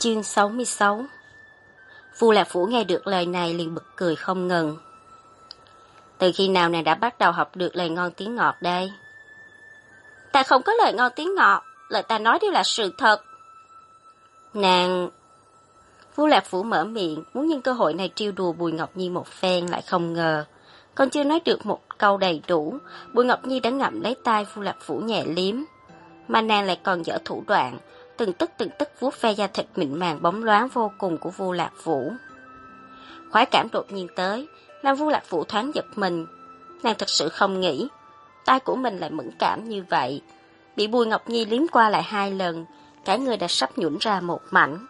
Chương 66. Vu Lạc Phủ nghe được lời này liền bật cười không ngừng. Từ khi nào nàng đã bắt đầu học được lời ngon tiếng ngọt đây? Ta không có lời ngon tiếng ngọt, lời ta nói đều là sự thật. Nàng... Vu Lạc Phủ mở miệng, muốn nhân cơ hội này trêu đùa Bùi Ngọc Nhi một phen, lại không ngờ. Còn chưa nói được một câu đầy đủ, Bùi Ngọc Nhi đã ngậm lấy tay Vu Lạc Phủ nhẹ liếm. Mà nàng lại còn dở thủ đoạn, từng tức vuốt ve da thịt mịn màng bóng loáng vô cùng của Vu Lạc Phủ. Khoái cảm đột nhiên tới, làm Vu Lạc Phủ thoáng giật mình. Nàng thật sự không nghĩ, tay của mình lại mẫn cảm như vậy. Bị Bùi Ngọc Nhi liếm qua lại 2 lần, cả người đã sắp nhũn ra một mảnh.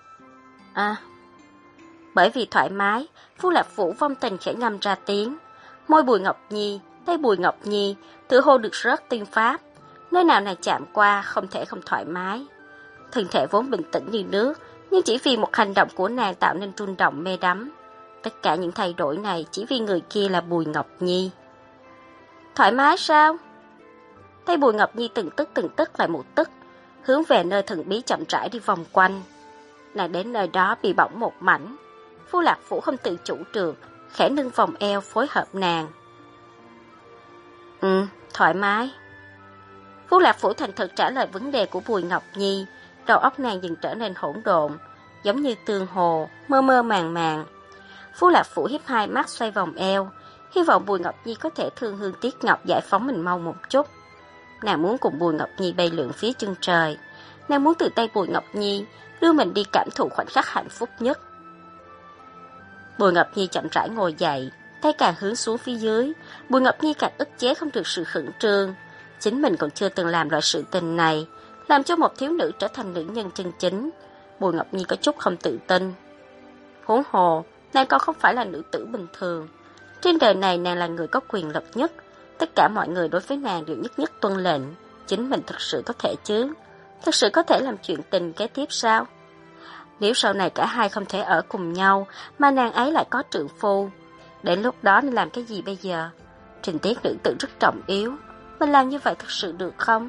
Bởi vì thoải mái, Vu Lạc Phủ vong tình khẽ ngâm ra tiếng. Môi Bùi Ngọc Nhi, tay Bùi Ngọc Nhi, tựa hồ được rớt tiên pháp. Nơi nào nàng chạm qua không thể không thoải mái. Thân thể vốn bình tĩnh như nước, nhưng chỉ vì một hành động của nàng tạo nên rung động mê đắm. Tất cả những thay đổi này chỉ vì người kia là Bùi Ngọc Nhi. Thoải mái sao? Tay Bùi Ngọc Nhi từng tức lại một tức, hướng về nơi thần bí chậm rãi đi vòng quanh. Nàng đến nơi đó bị bỏng một mảnh. Vu Lạc Phủ không tự chủ được, khẽ nâng vòng eo phối hợp nàng. Thoải mái. Vu Lạc Phủ thành thực trả lời vấn đề của Bùi Ngọc Nhi, đầu óc nàng dần trở nên hỗn độn, giống như tương hồ, mơ màng. Vu Lạc Phủ hiếp 2 mắt xoay vòng eo, hy vọng Bùi Ngọc Nhi có thể thương hương tiếc ngọc giải phóng mình mau một chút. Nàng muốn cùng Bùi Ngọc Nhi bay lượn phía chân trời, nàng muốn từ tay Bùi Ngọc Nhi đưa mình đi cảm thụ khoảnh khắc hạnh phúc nhất. Bùi Ngọc Nhi chậm rãi ngồi dậy, tay càng hướng xuống phía dưới, Bùi Ngọc Nhi càng ức chế không được sự khẩn trương. Chính mình còn chưa từng làm loại sự tình này, làm cho một thiếu nữ trở thành nữ nhân chân chính. Bùi Ngọc Nhi có chút không tự tin. Huống hồ, nàng còn không phải là nữ tử bình thường. Trên đời này nàng là người có quyền lực nhất. Tất cả mọi người đối với nàng đều nhất tuân lệnh. Chính mình thật sự có thể chứ? Thật sự có thể làm chuyện tình kế tiếp sao? Nếu sau này cả hai không thể ở cùng nhau, mà nàng ấy lại có trượng phu, đến lúc đó nên làm cái gì bây giờ? Trình tiết nữ tử rất trọng yếu. Mình làm như vậy thật sự được không?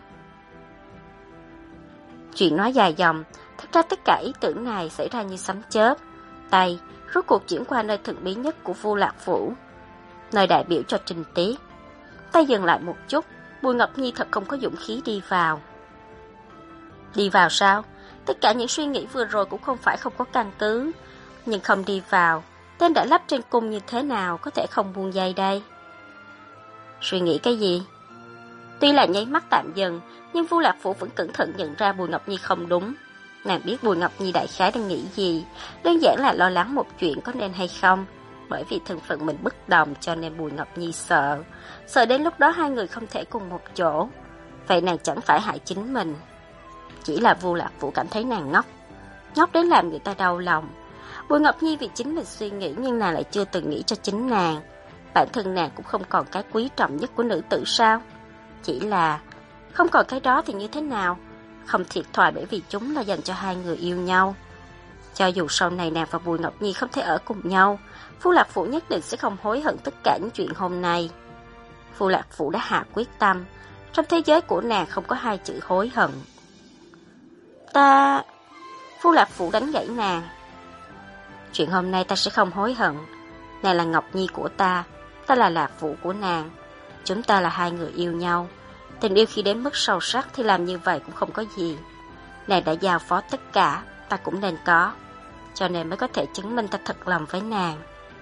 Chuyện nói dài dòng, thật ra tất cả ý tưởng này xảy ra như sấm chớp. Tay rốt cuộc chuyển qua nơi thần bí nhất của Vu Lạc Phủ, nơi đại biểu cho Trình Tiết. Tay dừng lại một chút, Bùi Ngọc Nhi thật không có dũng khí đi vào. Đi vào sao? Tất cả những suy nghĩ vừa rồi cũng không phải không có căn cứ. Nhưng không đi vào, tên đã lắp trên cung như thế nào có thể không buông dây đây? Suy nghĩ cái gì? Tuy là nháy mắt tạm dừng, nhưng Vu Lạc Phủ vẫn cẩn thận nhận ra Bùi Ngọc Nhi không đúng. Nàng biết Bùi Ngọc Nhi đại khái đang nghĩ gì, đơn giản là lo lắng một chuyện có nên hay không. Bởi vì thân phận mình bất đồng cho nên Bùi Ngọc Nhi sợ đến lúc đó hai người không thể cùng một chỗ. Vậy nàng chẳng phải hại chính mình. Chỉ là Vu Lạc Phủ cảm thấy nàng ngốc đến làm người ta đau lòng. Bùi Ngọc Nhi vì chính mình suy nghĩ, nhưng nàng lại chưa từng nghĩ cho chính nàng. Bản thân nàng cũng không còn cái quý trọng nhất của nữ tử sao? Chỉ là không còn cái đó thì như thế nào? Không thiệt thòi bởi vì chúng là dành cho hai người yêu nhau. Cho dù sau này nàng và Bùi Ngọc Nhi không thể ở cùng nhau, Vu Lạc Phủ nhất định sẽ không hối hận tất cả những chuyện hôm nay. Vu Lạc Phủ đã hạ quyết tâm, trong thế giới của nàng không có 2 chữ hối hận. Vu Lạc Phủ đánh gãy nàng. Chuyện hôm nay ta sẽ không hối hận. Nàng là Ngọc Nhi của ta là Lạc Phủ của nàng. Chúng ta là 2 người yêu nhau. Tình yêu khi đến mức sâu sắc thì làm như vậy cũng không có gì. Nàng đã giao phó tất cả, ta cũng nên có. Cho nên mới có thể chứng minh ta thật lòng với nàng.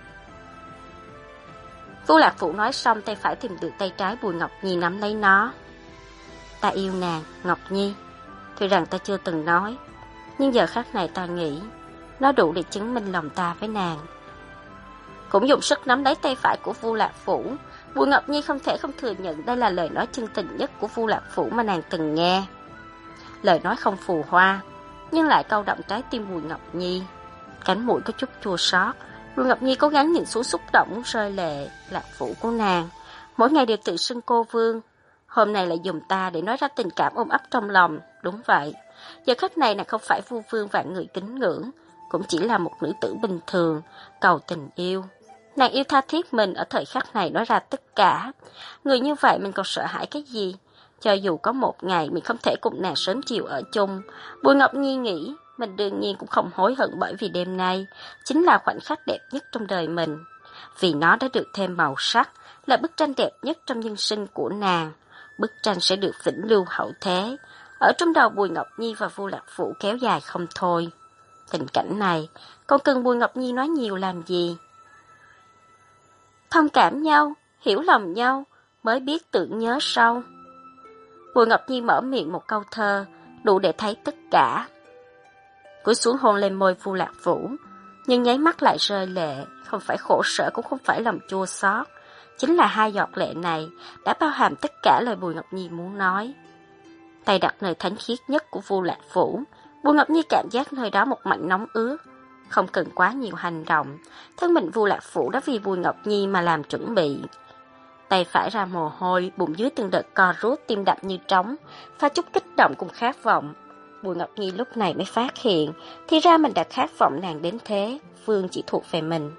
Vu Lạc Phủ nói xong, tay phải tìm được tay trái Bùi Ngọc Nhi nắm lấy nó. Ta yêu nàng, Ngọc Nhi. Tuy rằng ta chưa từng nói, nhưng giờ khắc này ta nghĩ nó đủ để chứng minh lòng ta với nàng. Cũng dùng sức nắm lấy tay phải của Vu Lạc Phủ. Bùi Ngọc Nhi không thể không thừa nhận đây là lời nói chân tình nhất của Vu Lạc Phủ mà nàng từng nghe. Lời nói không phù hoa, nhưng lại câu động trái tim Bùi Ngọc Nhi. Cánh mũi có chút chua xót. Bùi Ngọc Nhi cố gắng nhìn xuống xúc động muốn rơi lệ. Lạc Phủ của nàng mỗi ngày đều tự xưng cô vương, hôm nay lại dùng ta để nói ra tình cảm ôm ấp trong lòng. Đúng vậy, giờ khắc này nàng không phải vua vương vạn người kính ngưỡng, cũng chỉ là một nữ tử bình thường cầu tình yêu. Nàng yêu tha thiết mình ở thời khắc này nói ra tất cả. Người như vậy mình còn sợ hãi cái gì? Cho dù có một ngày mình không thể cùng nàng sớm chiều ở chung, Bùi Ngọc Nhi nghĩ mình đương nhiên cũng không hối hận, bởi vì đêm nay chính là khoảnh khắc đẹp nhất trong đời mình. Vì nó đã được thêm màu sắc, là bức tranh đẹp nhất trong nhân sinh của nàng. Bức tranh sẽ được vĩnh lưu hậu thế. Ở trong đầu Bùi Ngọc Nhi và Vu Lạc Phủ kéo dài không thôi. Tình cảnh này, còn cần Bùi Ngọc Nhi nói nhiều làm gì? Thông cảm nhau, hiểu lòng nhau, mới biết tưởng nhớ sâu. Bùi Ngọc Nhi mở miệng một câu thơ, đủ để thấy tất cả. Cúi xuống hôn lên môi Vu Lạc Vũ, nhưng nháy mắt lại rơi lệ, không phải khổ sở cũng không phải lòng chua xót. Chính là hai giọt lệ này đã bao hàm tất cả lời Bùi Ngọc Nhi muốn nói. Tay đặt nơi thánh khiết nhất của Vu Lạc Vũ, Bùi Ngọc Nhi cảm giác nơi đó một mảnh nóng ướt. Không cần quá nhiều hành động, thân mình Vu Lạc Vũ đã vì Bùi Ngọc Nhi mà làm chuẩn bị. Tay phải ra mồ hôi, bụng dưới từng đợt co rút, tim đập như trống, pha chút kích động cùng khát vọng. Bùi Ngọc Nhi lúc này mới phát hiện, thì ra mình đã khát vọng nàng đến thế, Vương chỉ thuộc về mình.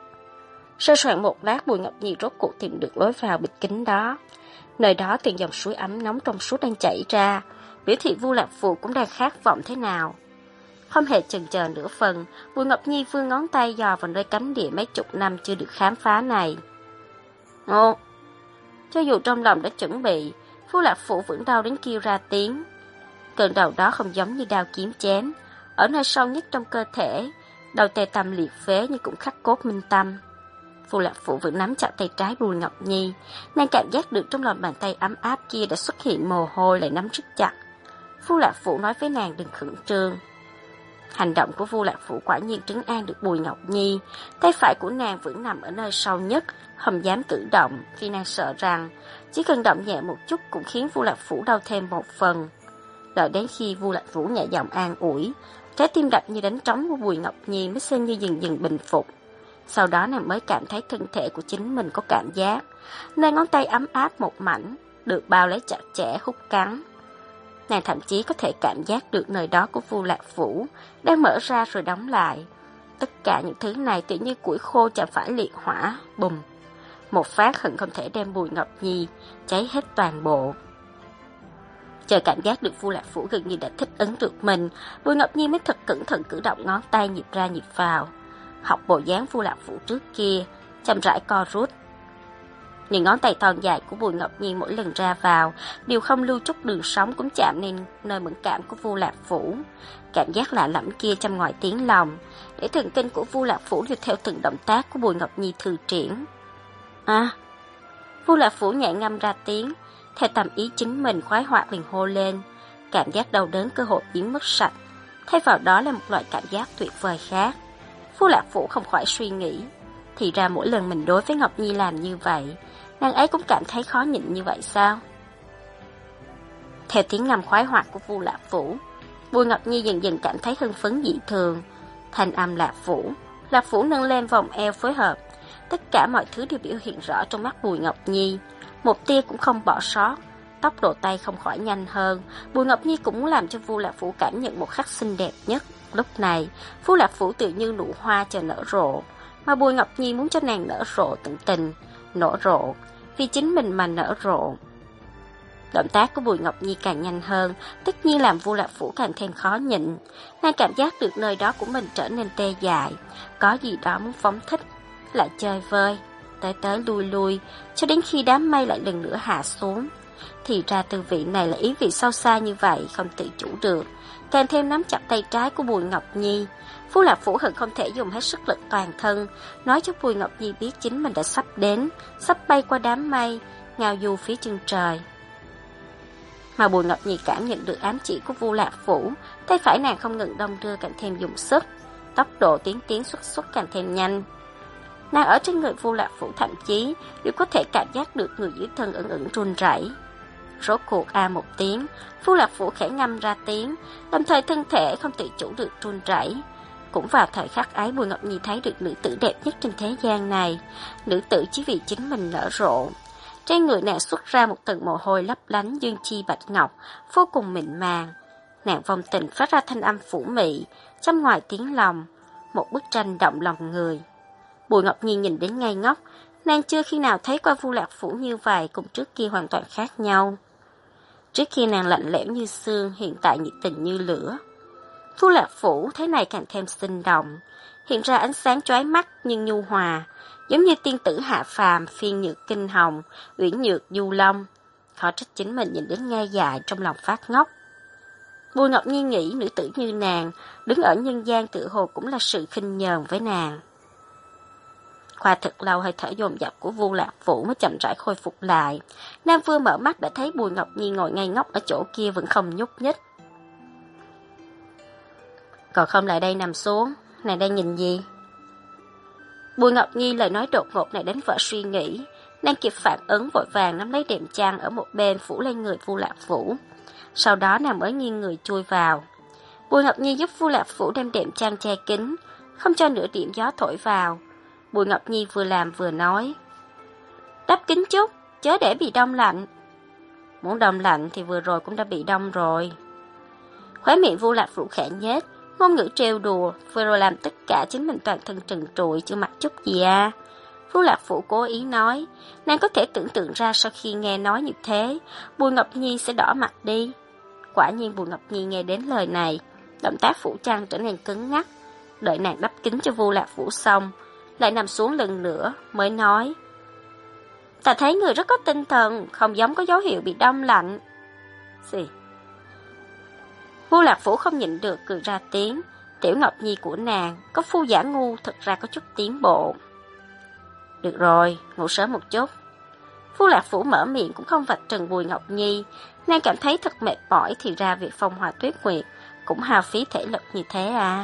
Sơ soạn một lát, Bùi Ngọc Nhi rốt cuộc tìm được lối vào bịch kính đó. Nơi đó từng dòng suối ấm nóng trong suốt đang chảy ra, biểu thị Vu Lạc Vũ cũng đang khát vọng thế nào. Không hề chần chờ nửa phần, Bùi Ngọc Nhi vươn ngón tay dò vào nơi cấm địa mấy chục năm chưa được khám phá này. Ồ! Cho dù trong lòng đã chuẩn bị, Vu Lạc Vũ vẫn đau đến kêu ra tiếng. Cơn đau đó không giống như đau kiếm chém, ở nơi sâu nhất trong cơ thể, đầu tê tâm liệt phế nhưng cũng khắc cốt minh tâm. Vu Lạc Vũ vẫn nắm chặt tay trái Bùi Ngọc Nhi, nàng cảm giác được trong lòng bàn tay ấm áp kia đã xuất hiện mồ hôi lại nắm rất chặt. Vu Lạc Vũ nói với nàng đừng khẩn trương. Hành động của Vu Lạc Vũ quả nhiên trấn an được Bùi Ngọc Nhi, tay phải của nàng vẫn nằm ở nơi sâu nhất, không dám cử động vì nàng sợ rằng chỉ cần động nhẹ một chút cũng khiến Vu Lạc Vũ đau thêm một phần. Đợi đến khi Vu Lạc Vũ nhẹ giọng an ủi, trái tim đập như đánh trống của Bùi Ngọc Nhi mới xem như dần dần bình phục. Sau đó nàng mới cảm thấy thân thể của chính mình có cảm giác, nơi ngón tay ấm áp một mảnh, được bao lấy chặt chẽ hút cắn. Nàng thậm chí có thể cảm giác được nơi đó của Vu Lạc Vũ đang mở ra rồi đóng lại. Tất cả những thứ này tự như củi khô chạm phải liệt hỏa, bùm. Một phát hận không thể đem Bùi Ngọc Nhi cháy hết toàn bộ. Chờ cảm giác được Vu Lạc Vũ gần như đã thích ứng được mình, Bùi Ngọc Nhi mới thật cẩn thận cử động ngón tay nhịp ra nhịp vào. Học bộ dáng Vu Lạc Vũ trước kia, chậm rãi co rút. Những ngón tay thon dài của Bùi Ngọc Nhi mỗi lần ra vào đều không lưu chút đường sống cũng chạm lên nơi mẫn cảm của Vu Lạc Vũ. Cảm giác lạ lẫm kia trong ngoài tiếng lòng, để thần kinh của Vu Lạc Vũ đều theo từng động tác của Bùi Ngọc Nhi thư triển. À! Vu Lạc Vũ nhẹ ngâm ra tiếng, theo tâm ý chính mình khoái hoạt liền hô lên. Cảm giác đau đớn cơ hội biến mất sạch, thay vào đó là một loại cảm giác tuyệt vời khác. Vu Lạc Vũ không khỏi suy nghĩ, thì ra mỗi lần mình đối với Ngọc Nhi làm như vậy, nàng ấy cũng cảm thấy khó nhịn như vậy sao? Theo tiếng ngâm khoái hoạt của Vu Lạc Vũ, Bùi Ngọc Nhi dần dần cảm thấy hưng phấn dị thường. Thanh âm Lạc Vũ nâng lên vòng eo phối hợp. Tất cả mọi thứ đều biểu hiện rõ trong mắt Bùi Ngọc Nhi, một tia cũng không bỏ sót. Tốc độ tay không khỏi nhanh hơn, Bùi Ngọc Nhi cũng muốn làm cho Vu Lạc Vũ cảm nhận một khắc xinh đẹp nhất. Lúc này, Vu Lạc Vũ tự như nụ hoa chờ nở rộ, mà Bùi Ngọc Nhi muốn cho nàng nở rộ tận tình, nở rộ, vì chính mình mà nở rộ. Động tác của Bùi Ngọc Nhi càng nhanh hơn, tất nhiên làm Vu Lạc Vũ càng thêm khó nhịn. Nàng cảm giác được nơi đó của mình trở nên tê dại, có gì đó muốn phóng thích, lại chơi vơi, tới tới lui lui, cho đến khi đám mây lại lần nữa hạ xuống. Thì ra tư vị này là ý vị sâu xa như vậy, không tự chủ được. Càng thêm nắm chặt tay trái của Bùi Ngọc Nhi, Vu Lạc Vũ hận không thể dùng hết sức lực toàn thân, nói cho Bùi Ngọc Nhi biết chính mình đã sắp đến, sắp bay qua đám mây, ngao du phía chân trời. Mà Bùi Ngọc Nhi cảm nhận được ám chỉ của Vu Lạc Vũ, tay phải nàng không ngừng đong đưa càng thêm dùng sức, tốc độ tiến xuất càng thêm nhanh. Nàng ở trên người Vu Lạc Vũ thậm chí đều có thể cảm giác được người dưới thân ẩn run rẩy. Rốt cuộc một tiếng, Vu Lạc Vũ khẽ ngâm ra tiếng, đồng thời thân thể không tự chủ được run rẩy. Cũng vào thời khắc ấy, Bùi Ngọc Nhi thấy được nữ tử đẹp nhất trên thế gian này, nữ tử chỉ vì chính mình nở rộ. Trên người nàng xuất ra một tầng mồ hôi lấp lánh dương chi bạch ngọc, vô cùng mịn màng. Nàng vòng tình phát ra thanh âm phủ mị, trong ngoài tiếng lòng, một bức tranh động lòng người. Bùi Ngọc Nhi nhìn đến ngây ngốc, nàng chưa khi nào thấy qua Vu Lạc Vũ như vậy, cùng trước kia hoàn toàn khác nhau. Trước khi nàng lạnh lẽo như xương, hiện tại nhiệt tình như lửa. Phu Lạc Phủ thế này càng thêm sinh động, hiện ra ánh sáng chói mắt nhưng nhu hòa, giống như tiên tử hạ phàm, phiên nhược kinh hồng, uyển nhược du long. Khó trách chính mình nhìn đến nghe dại trong lòng phát ngốc. Bùi Ngọc Nhi nghĩ nữ tử như nàng, đứng ở nhân gian tự hồ cũng là sự khinh nhờn với nàng. Qua thật lâu hơi thở dồn dập của Vu Lạc Phủ mới chậm rãi khôi phục lại. Nam Vương mở mắt đã thấy Bùi Ngọc Nhi ngồi ngay ngốc ở chỗ kia vẫn không nhúc nhích. Còn không lại đây nằm xuống, nàng đang nhìn gì? Bùi Ngọc Nhi lời nói đột ngột này đánh vợ suy nghĩ, nàng kịp phản ứng vội vàng nắm lấy đệm chăn ở một bên phủ lên người Vu Lạc Phủ. Sau đó nàng mới nghiêng người chui vào. Bùi Ngọc Nhi giúp Vu Lạc Phủ đem đệm chăn che kín, không cho nửa điểm gió thổi vào. Bùi Ngọc Nhi vừa làm vừa nói, đắp kín chút, chớ để bị đông lạnh. Muốn đông lạnh thì vừa rồi cũng đã bị đông rồi. Khóe miệng Vu Lạc Phủ khẽ nhếch, ngôn ngữ trêu đùa, vừa rồi làm tất cả chính mình toàn thân trần trụi, chưa mặc chút gì à. Vu Lạc Phủ cố ý nói, nàng có thể tưởng tượng ra sau khi nghe nói như thế, Bùi Ngọc Nhi sẽ đỏ mặt đi. Quả nhiên Bùi Ngọc Nhi nghe đến lời này, động tác phủ chăn trở nên cứng ngắc. Đợi nàng đắp kín cho Vu Lạc Phủ xong, lại nằm xuống lần nữa, mới nói, ta thấy người rất có tinh thần, không giống có dấu hiệu bị đông lạnh. Gì? Vu Lạc Phủ không nhịn được cười ra tiếng, Tiểu Ngọc Nhi của nàng có phu giả ngu thật ra có chút tiến bộ. Được rồi, ngủ sớm một chút. Vu Lạc Phủ mở miệng cũng không vạch trần Bùi Ngọc Nhi, nàng cảm thấy thật mệt mỏi thì ra việc phong hòa tuyết nguyệt cũng hao phí thể lực như thế à.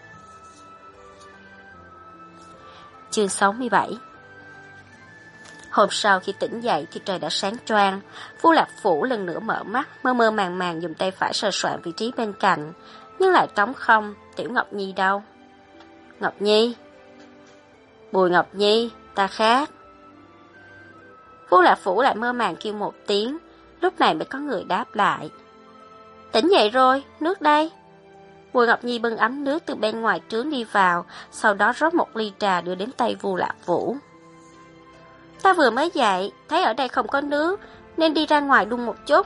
Chương 67. Hôm sau khi tỉnh dậy thì trời đã sáng choang. Vu Lạc Phủ lần nữa mở mắt, mơ mơ màng màng dùng tay phải sờ soạn vị trí bên cạnh, nhưng lại trống không. Tiểu Ngọc Nhi đâu? Ngọc Nhi? Bùi Ngọc Nhi, ta khát. Vu Lạc Phủ lại mơ màng kêu một tiếng, lúc này mới có người đáp lại. Tỉnh dậy rồi, nước đây. Bùi Ngọc Nhi bưng ấm nước từ bên ngoài trướng đi vào, sau đó rót một ly trà đưa đến tay Vu Lạc Phủ. Ta vừa mới dậy, thấy ở đây không có nước, nên đi ra ngoài đun một chút.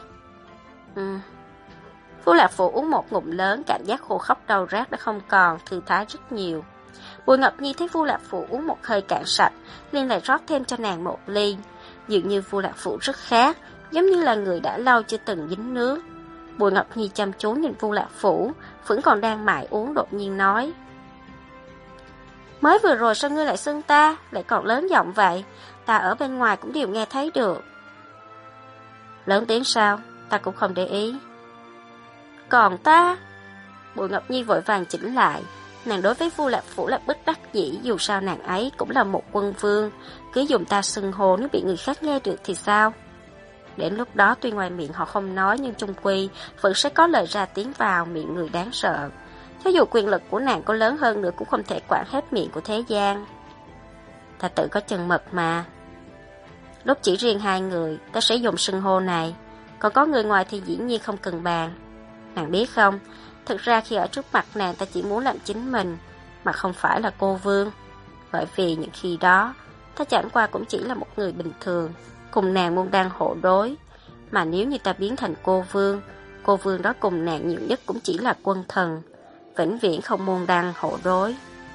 Vu Lạc Phủ uống một ngụm lớn, cảm giác khô khốc đau rát đã không còn, thư thái rất nhiều. Bùi Ngọc Nhi thấy Vu Lạc Phủ uống một hơi cạn sạch, liền lại rót thêm cho nàng một ly. Dường như Vu Lạc Phủ rất khác, giống như là người đã lâu chưa từng dính nước. Bùi Ngọc Nhi chăm chú nhìn Vu Lạc Phủ, vẫn còn đang mải uống, đột nhiên nói, mới vừa rồi sao ngươi lại xưng ta, lại còn lớn giọng vậy, ta ở bên ngoài cũng đều nghe thấy được. Lớn tiếng sao, ta cũng không để ý. Còn ta? Bùi Ngọc Nhi vội vàng chỉnh lại, nàng đối với Vu Lạc Phủ là bất đắc dĩ, dù sao nàng ấy cũng là một quân vương, cứ dùng ta xưng hô nếu bị người khác nghe được thì sao? Đến lúc đó tuy ngoài miệng họ không nói nhưng chung quy vẫn sẽ có lời ra tiếng vào miệng người đáng sợ. Cho dù quyền lực của nàng có lớn hơn nữa cũng không thể quản hết miệng của thế gian. Ta tự có chừng mực mà. Lúc chỉ riêng hai người, ta sẽ dùng xưng hô này, còn có người ngoài thì dĩ nhiên không cần bàn. Nàng biết không, thực ra khi ở trước mặt nàng ta chỉ muốn làm chính mình, mà không phải là cô vương. Bởi vì những khi đó, ta chẳng qua cũng chỉ là một người bình thường, cùng nàng môn đang hộ đối. Mà nếu như ta biến thành cô vương đó cùng nàng nhiều nhất cũng chỉ là quân thần, vĩnh viễn không môn đăng hộ đối.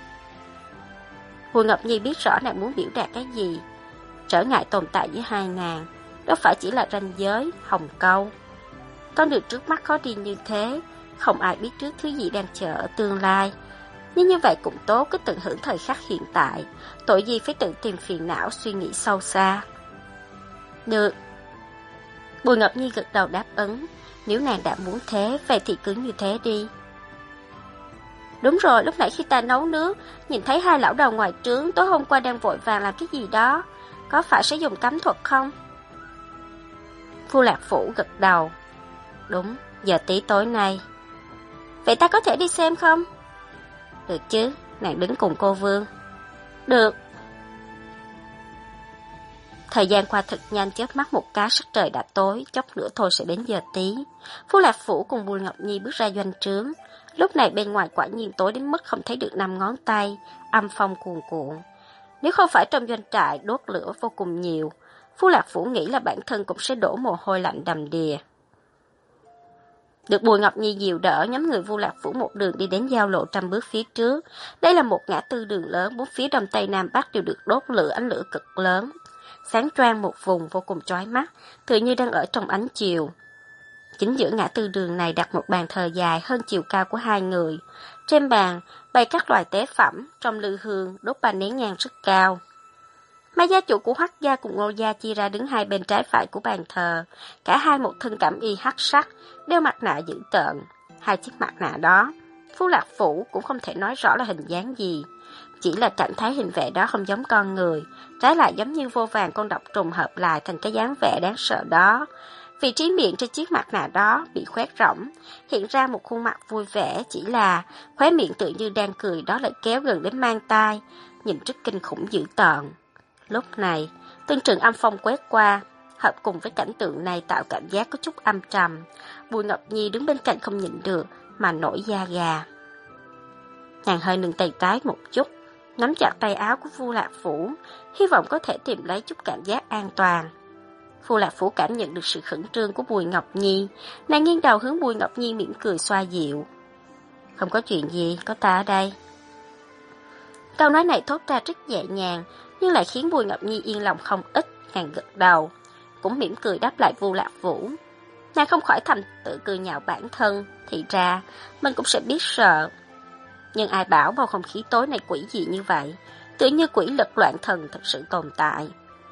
Bùi Ngọc Nhi biết rõ nàng muốn biểu đạt cái gì. Trở ngại tồn tại với hai nàng, đó phải chỉ là ranh giới, hồng câu. Con đường trước mắt khó đi như thế, không ai biết trước thứ gì đang chờ ở tương lai. Nhưng như vậy cũng tốt, cứ tận hưởng thời khắc hiện tại, tội gì phải tự tìm phiền não suy nghĩ sâu xa. Được. Bùi Ngọc Nhi gật đầu đáp ứng, nếu nàng đã muốn thế, vậy thì cứ như thế đi. Đúng rồi, lúc nãy khi ta nấu nước, nhìn thấy hai lão đầu ngoài trướng tối hôm qua đang vội vàng làm cái gì đó, có phải sẽ dùng cấm thuật không? Vu Lạc Phủ gật đầu. Đúng, giờ tí tối nay. Vậy ta có thể đi xem không? Được chứ, nàng đứng cùng cô vương. Được. Thời gian qua thật nhanh, chớp mắt một cái sắc trời đã tối, chốc nữa thôi sẽ đến giờ tí. Vu Lạc Phủ cùng Bùi Ngọc Nhi bước ra doanh trướng. Lúc này bên ngoài quả nhiên tối đến mức không thấy được 5 ngón tay, âm phong cuồn cuộn. Nếu không phải trong doanh trại đốt lửa vô cùng nhiều, Vu Lạc Phủ nghĩ là bản thân cũng sẽ đổ mồ hôi lạnh đầm đìa. Được Bùi Ngọc Nhi dìu đỡ, nhóm người Vu Lạc Phủ một đường đi đến giao lộ 100 bước phía trước. Đây là một ngã tư đường lớn, bốn phía đông tây nam bắc đều được đốt lửa, ánh lửa cực lớn, sáng choang một vùng vô cùng chói mắt, tựa như đang ở trong ánh chiều. Chính giữa ngã tư đường này đặt một bàn thờ dài hơn chiều cao của hai người. Trên bàn bày các loại tế phẩm, trong lư hương đốt ba nén nhang rất cao. Mấy gia chủ của Hoắc gia cùng Ngô gia chia ra đứng hai bên trái phải của bàn thờ, cả hai một thân cẩm y hắc sắc, đeo mặt nạ dữ tợn. Hai chiếc mặt nạ đó, Vu Lạc Phủ cũng không thể nói rõ là hình dáng gì, chỉ là cảm thấy hình vẽ đó không giống con người, trái lại giống như vô vàn con độc trùng hợp lại thành cái dáng vẻ đáng sợ đó. Vị trí miệng trên chiếc mặt nạ đó bị khoét rỗng, hiện ra một khuôn mặt vui vẻ, chỉ là khóe miệng tự như đang cười đó lại kéo gần đến mang tai, nhìn rất kinh khủng dữ tợn. Lúc này, từng trận âm phong quét qua, hợp cùng với cảnh tượng này tạo cảm giác có chút âm trầm. Bùi Ngọc Nhi đứng bên cạnh không nhịn được mà nổi da gà. Nàng hơi nâng tay trái một chút, nắm chặt tay áo của Vu Lạc Phủ, hy vọng có thể tìm lấy chút cảm giác an toàn. Vu Lạc Phủ cảm nhận được sự khẩn trương của Bùi Ngọc Nhi, nàng nghiêng đầu hướng Bùi Ngọc Nhi mỉm cười xoa dịu. Không có chuyện gì, có ta ở đây. Câu nói này thốt ra rất nhẹ nhàng, nhưng lại khiến Bùi Ngọc Nhi yên lòng không ít, nàng gật đầu, cũng mỉm cười đáp lại Vu Lạc Vũ. Nàng không khỏi thầm tự cười nhạo bản thân, thì ra mình cũng sẽ biết sợ. Nhưng ai bảo bầu không khí tối này quỷ dị như vậy, tự như quỷ lực loạn thần thật sự tồn tại.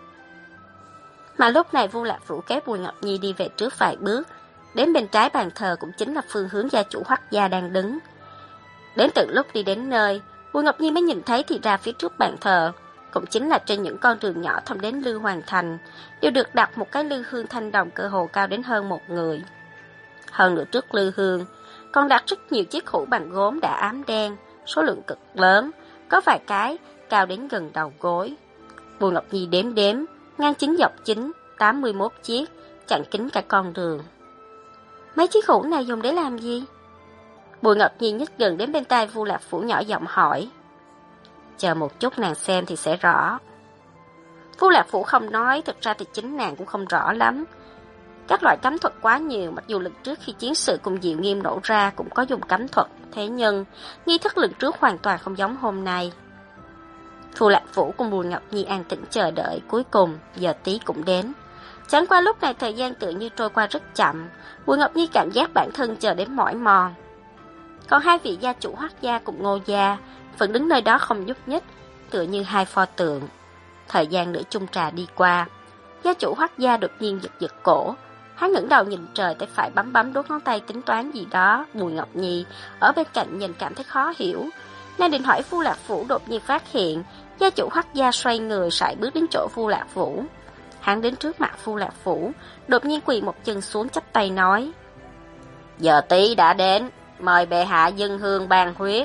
Mà lúc này Vu Lạc Vũ kéo Bùi Ngọc Nhi đi về trước vài bước, đến bên trái bàn thờ cũng chính là phương hướng gia chủ Hoắc gia đang đứng. Đến từ lúc đi đến nơi, Bùi Ngọc Nhi mới nhìn thấy thì ra phía trước bàn thờ, cũng chính là trên những con đường nhỏ thông đến Lư Hoàng Thành, đều được đặt một cái lư hương thanh đồng cơ hồ cao đến hơn một người. Hơn nữa trước lư hương, còn đặt rất nhiều chiếc hũ bằng gốm đã ám đen, số lượng cực lớn, có vài cái cao đến gần đầu gối. Bùi Ngọc Nhi đếm đếm, ngang 9 dọc 9, 81 chiếc, chặn kín cả con đường. Mấy chiếc hũ này dùng để làm gì? Bùi Ngọc Nhi nhích gần đến bên tai Vu Lạc Phủ nhỏ giọng hỏi. Chờ một chút nàng xem thì sẽ rõ. Vu Lạc Phủ không nói, thực ra thì chính nàng cũng không rõ lắm. Các loại cấm thuật quá nhiều, mặc dù lần trước khi chiến sự cùng Diệu Nghiêm nổ ra cũng có dùng cấm thuật, thế nhưng nghi thức lần trước hoàn toàn không giống hôm nay. Vu Lạc Phủ cùng Bùi Ngọc Nhi an tĩnh chờ đợi, cuối cùng giờ tí cũng đến. Chẳng qua lúc này thời gian tự như trôi qua rất chậm, Bùi Ngọc Nhi cảm giác bản thân chờ đến mỏi mòn. Còn hai vị gia chủ Hoắc gia cùng Ngô gia vẫn đứng nơi đó không nhúc nhích, tựa như hai pho tượng. Thời gian nửa chung trà đi qua, gia chủ Hoắc gia đột nhiên giật giật cổ, hắn ngẩng đầu nhìn trời, tay phải bấm bấm đốt ngón tay tính toán gì đó. Bùi Ngọc Nhi ở bên cạnh nhìn cảm thấy khó hiểu, nàng định hỏi Vu Lạc Phủ, đột nhiên phát hiện gia chủ Hoắc gia xoay người sải bước đến chỗ Vu Lạc Phủ. Hắn đến trước mặt Vu Lạc Phủ, đột nhiên quỳ một chân xuống chắp tay nói: Giờ tí đã đến, mời bệ hạ dâng hương ban huyết.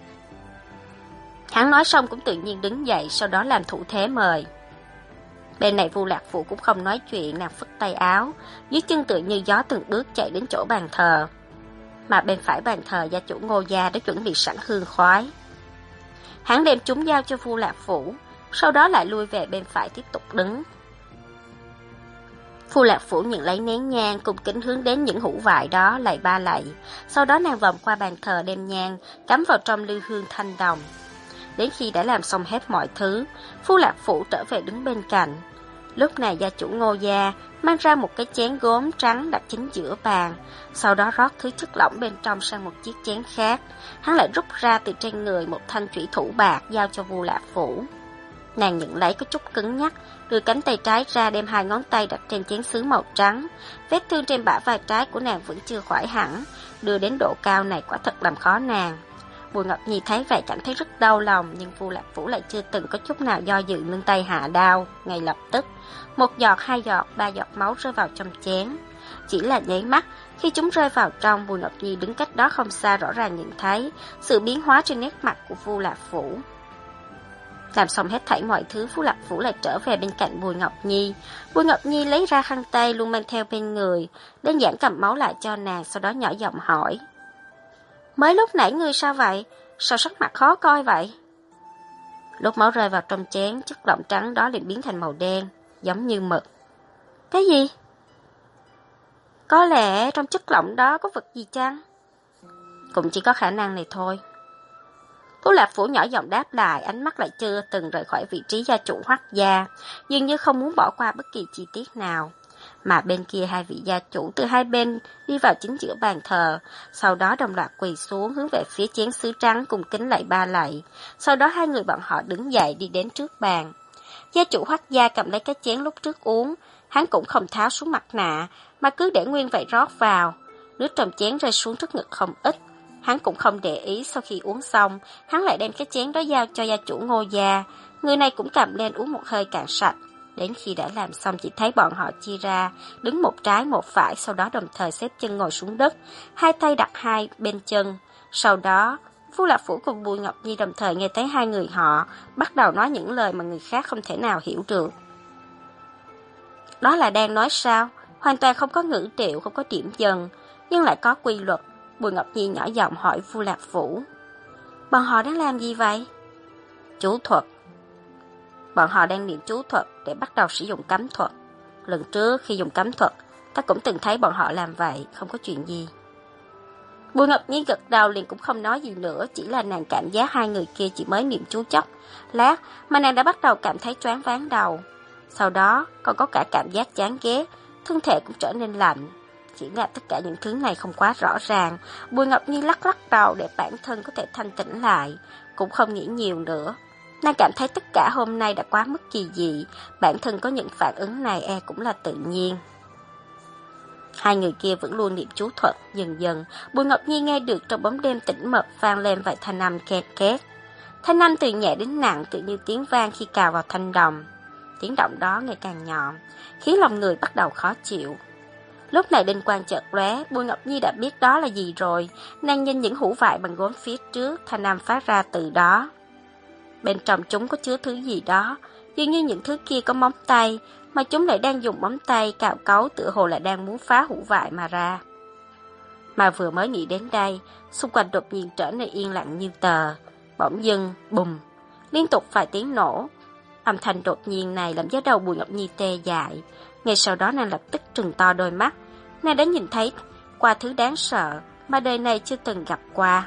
Hắn nói xong cũng tự nhiên đứng dậy, sau đó làm thủ thế mời. Bên này Vu Lạc Phủ cũng không nói chuyện, nàng phất tay áo, dưới chân tự như gió từng bước chạy đến chỗ bàn thờ. Mà bên phải bàn thờ gia chủ Ngô gia đã chuẩn bị sẵn hương khói. Hắn đem chúng giao cho Vu Lạc Phủ, sau đó lại lui về bên phải tiếp tục đứng. Vu Lạc Phủ nhận lấy nén nhang, cùng kính hướng đến những hũ vải đó, lạy ba lạy. Sau đó nàng vòng qua bàn thờ đem nhang cắm vào trong lư hương thanh đồng. Đến khi đã làm xong hết mọi thứ, Vu Lạc Phủ trở về đứng bên cạnh. Lúc này gia chủ Ngô gia mang ra một cái chén gốm trắng đặt chính giữa bàn, sau đó rót thứ chất lỏng bên trong sang một chiếc chén khác. Hắn lại rút ra từ trên người một thanh thủy thủ bạc giao cho Vu Lạc Phủ. Nàng nhận lấy có chút cứng nhắc, đưa cánh tay trái ra, đem hai ngón tay đặt trên chén sứ màu trắng. Vết thương trên bả vai trái của nàng vẫn chưa khỏi hẳn, đưa đến độ cao này quả thật làm khó nàng. Bùi Ngọc Nhi thấy vậy cảm thấy rất đau lòng, nhưng Vu Lạc Phủ lại chưa từng có chút nào do dự, nâng tay hạ đao. Ngay lập tức, một giọt, hai giọt, ba giọt máu rơi vào trong chén. Chỉ là nháy mắt, khi chúng rơi vào trong, Bùi Ngọc Nhi đứng cách đó không xa rõ ràng nhìn thấy sự biến hóa trên nét mặt của Vu Lạc Phủ. Làm xong hết thảy mọi thứ, Vu Lạc Phủ lại trở về bên cạnh Bùi Ngọc Nhi. Bùi Ngọc Nhi lấy ra khăn tay luôn mang theo bên người, đơn giản cầm máu lại cho nàng, sau đó nhỏ giọng hỏi: Mới lúc nãy ngươi sao vậy? Sao sắc mặt khó coi vậy? Lúc máu rơi vào trong chén, chất lỏng trắng đó liền biến thành màu đen, giống như mực. Cái gì? Có lẽ trong chất lỏng đó có vật gì chăng? Cũng chỉ có khả năng này thôi. Tú Lạc Phủ nhỏ giọng đáp lại, ánh mắt lại chưa từng rời khỏi vị trí gia chủ Hoắc gia, dường như không muốn bỏ qua bất kỳ chi tiết nào. Mà bên kia hai vị gia chủ từ hai bên đi vào chính giữa bàn thờ, sau đó đồng loạt quỳ xuống hướng về phía chén sứ trắng cùng kính lạy 3 lạy. Sau đó hai người bọn họ đứng dậy đi đến trước bàn. Gia chủ Hoắc gia cầm lấy cái chén lúc trước uống, hắn cũng không tháo xuống mặt nạ, mà cứ để nguyên vậy rót vào. Nước trong chén rơi xuống trước ngực không ít. Hắn cũng không để ý, sau khi uống xong, hắn lại đem cái chén đó giao cho gia chủ Ngô gia. Người này cũng cầm lên uống một hơi cạn sạch. Đến khi đã làm xong chỉ thấy bọn họ chia ra, đứng một trái một phải, sau đó đồng thời xếp chân ngồi xuống đất, hai tay đặt hai bên chân. Sau đó, Vu Lạc Phủ cùng Bùi Ngọc Nhi đồng thời nghe thấy hai người họ bắt đầu nói những lời mà người khác không thể nào hiểu được. Đó là đang nói sao? Hoàn toàn không có ngữ điệu, không có điểm dần, nhưng lại có quy luật. Bùi Ngọc Nhi nhỏ giọng hỏi Vu Lạc Phủ. Bọn họ đang làm gì vậy? Chú thuật. Bọn họ đang niệm chú thuật để bắt đầu sử dụng cấm thuật. Lần trước khi dùng cấm thuật, ta cũng từng thấy bọn họ làm vậy, không có chuyện gì. Bùi Ngọc Nhi gật đầu liền cũng không nói gì nữa, chỉ là nàng cảm giác hai người kia chỉ mới niệm chú chốc lát mà nàng đã bắt đầu cảm thấy choáng váng đầu. Sau đó còn có cả cảm giác chán ghét, thân thể cũng trở nên lạnh. Chỉ là tất cả những thứ này không quá rõ ràng, Bùi Ngọc Nhi lắc lắc đầu để bản thân có thể thanh tĩnh lại, cũng không nghĩ nhiều nữa. Nàng cảm thấy tất cả hôm nay đã quá mức kỳ dị, bản thân có những phản ứng này e cũng là tự nhiên. Hai người kia vẫn luôn niệm chú thuật, dần dần, Bùi Ngọc Nhi nghe được trong bóng đêm tĩnh mật vang lên vài thanh âm két két. Thanh âm từ nhẹ đến nặng tự như tiếng vang khi cào vào thanh đồng. Tiếng động đó ngày càng nhọn, khiến lòng người bắt đầu khó chịu. Lúc này đinh quang chợt lóe, Bùi Ngọc Nhi đã biết đó là gì rồi. Nàng nhìn những hũ vải bằng gốm phía trước, thanh âm phát ra từ đó. Bên trong chúng có chứa thứ gì đó, dường như những thứ kia có móng tay, mà chúng lại đang dùng móng tay cào cấu, tựa hồ lại đang muốn phá hũ vải mà ra. Mà vừa mới nghĩ đến đây, xung quanh đột nhiên trở nên yên lặng như tờ. Bỗng dưng, bùm, liên tục vài tiếng nổ. Âm thanh đột nhiên này làm da đầu Bùi Ngọc Nhi tê dại. Ngay sau đó nàng lập tức trừng to đôi mắt. Nàng đã nhìn thấy qua thứ đáng sợ mà đời này chưa từng gặp qua.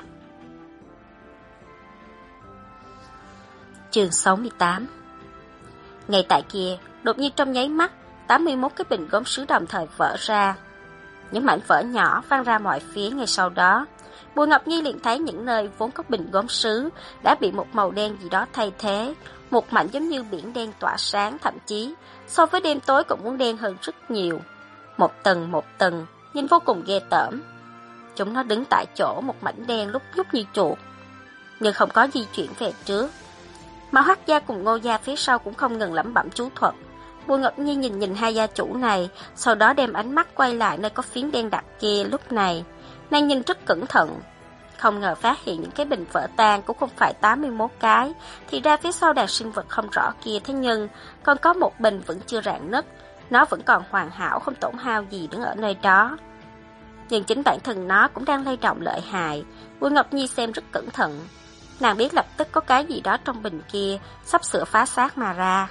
Chương 68. Ngay tại kia, đột nhiên trong nháy mắt, 81 cái bình gốm sứ đồng thời vỡ ra. Những mảnh vỡ nhỏ văng ra mọi phía. Ngay sau đó, Bùi Ngọc Nhi liền thấy những nơi vốn có bình gốm sứ đã bị một màu đen gì đó thay thế. Một mảnh giống như biển đen tỏa sáng, thậm chí so với đêm tối còn muốn đen hơn rất nhiều. Một tầng, nhìn vô cùng ghê tởm. Chúng nó đứng tại chỗ, một mảnh đen lúc nhúc như chuột, nhưng không có di chuyển về trước. Mà Hoắc gia cùng Ngô gia phía sau cũng không ngừng lẩm bẩm chú thuật. Bùi Ngọc Nhi nhìn hai gia chủ này, sau đó đem ánh mắt quay lại nơi có phiến đen đặc kia. Lúc này, nàng nhìn rất cẩn thận, không ngờ phát hiện những cái bình vỡ tan cũng không phải 81 cái, thì ra phía sau đàn sinh vật không rõ kia, thế nhưng còn có một bình vẫn chưa rạn nứt, nó vẫn còn hoàn hảo không tổn hao gì đứng ở nơi đó. Nhưng chính bản thân nó cũng đang lay động lợi hại. Bùi Ngọc Nhi xem rất cẩn thận, nàng biết lập tức có cái gì đó trong bình kia sắp sửa phá xác mà ra.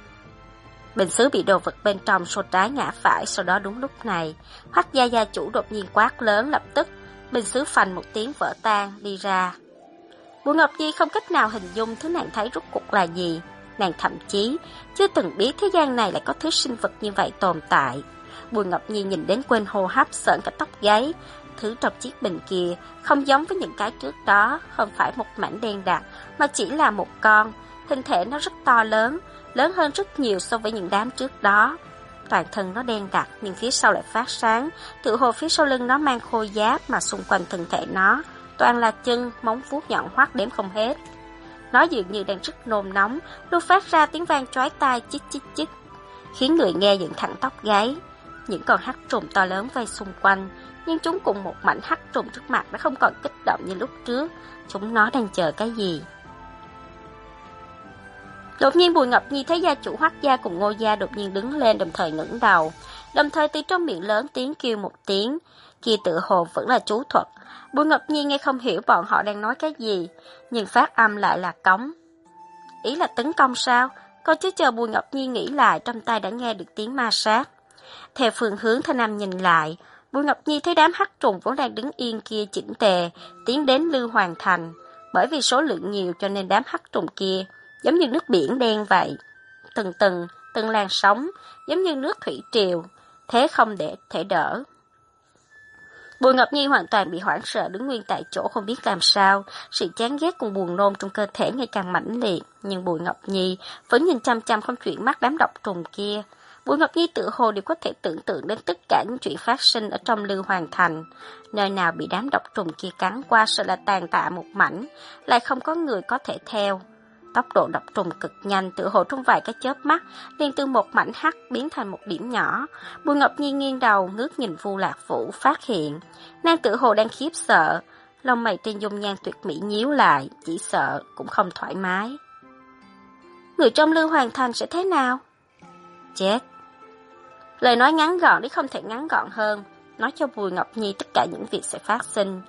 Bình sứ bị đồ vật bên trong xô trái ngã phải. Sau đó đúng lúc này, Hoắc gia gia chủ đột nhiên quát lớn, lập tức bình sứ phành một tiếng vỡ tan đi ra. Bùi Ngọc Nhi không cách nào hình dung thứ nàng thấy rốt cuộc là gì. Nàng thậm chí chưa từng biết thế gian này lại có thứ sinh vật như vậy tồn tại. Bùi Ngọc Nhi nhìn đến quên hô hấp, sởn cả tóc gáy. Thứ trong chiếc bình kia không giống với những cái trước đó, không phải một mảnh đen đặc, mà chỉ là một con. Hình thể nó rất to lớn, lớn hơn rất nhiều so với những đám trước đó. Toàn thân nó đen đặc, nhưng phía sau lại phát sáng, tựa hồ phía sau lưng nó mang khôi giáp, mà xung quanh thân thể nó toàn là chân, móng vuốt nhọn hoắt đếm không hết. Nó dường như đang rất nôn nóng, luôn phát ra tiếng vang chói tai chích chích chích, khiến người nghe dựng thẳng tóc gáy. Những con hắc trùng to lớn vây xung quanh, nhưng chúng cùng một mảnh hắc trùng trước mặt đã không còn kích động như lúc trước. Chúng nó đang chờ cái gì? Đột nhiên Bùi Ngọc Nhi thấy gia chủ Hoắc gia cùng Ngô gia đột nhiên đứng lên, đồng thời ngẩng đầu, đồng thời từ trong miệng lớn tiếng kêu một tiếng, kia tự hồ vẫn là chú thuật. Bùi Ngọc Nhi nghe không hiểu bọn họ đang nói cái gì, nhưng phát âm lại là cống. Ý là tấn công sao? Còn chứ chờ Bùi Ngọc Nhi nghĩ lại, trong tai đã nghe được tiếng ma sát. Theo phương hướng thanh âm nhìn lại, Bùi Ngọc Nhi thấy đám hắc trùng vốn đang đứng yên kia chỉnh tề, tiến đến Lư Hoàng Thành. Bởi vì số lượng nhiều cho nên đám hắc trùng kia giống như nước biển đen vậy. Từng làn sóng, giống như nước thủy triều, thế không để thể đỡ. Bùi Ngọc Nhi hoàn toàn bị hoảng sợ đứng nguyên tại chỗ không biết làm sao, sự chán ghét cùng buồn nôn trong cơ thể ngày càng mãnh liệt, nhưng Bùi Ngọc Nhi vẫn nhìn chăm chăm không chuyển mắt đám độc trùng kia. Bùi Ngọc Nhi tự hồ đều có thể tưởng tượng đến tất cả những chuyện phát sinh ở trong Lư Hoàng Thành. Nơi nào bị đám độc trùng kia cắn qua sợ là tàn tạ một mảnh, lại không có người có thể theo. Tốc độ độc trùng cực nhanh, tự hồ trong vài cái chớp mắt, liền từ một mảnh hắc biến thành một điểm nhỏ. Bùi Ngọc Nhi nghiêng đầu ngước nhìn Vu Lạc Vũ, phát hiện nàng tự hồ đang khiếp sợ, lông mày trên dung nhan tuyệt mỹ nhíu lại, chỉ sợ cũng không thoải mái. Người trong Lư Hoàng Thành sẽ thế nào? Chết. Lời nói ngắn gọn đến không thể ngắn gọn hơn, nói cho Bùi Ngọc Nhi tất cả những việc sẽ phát sinh.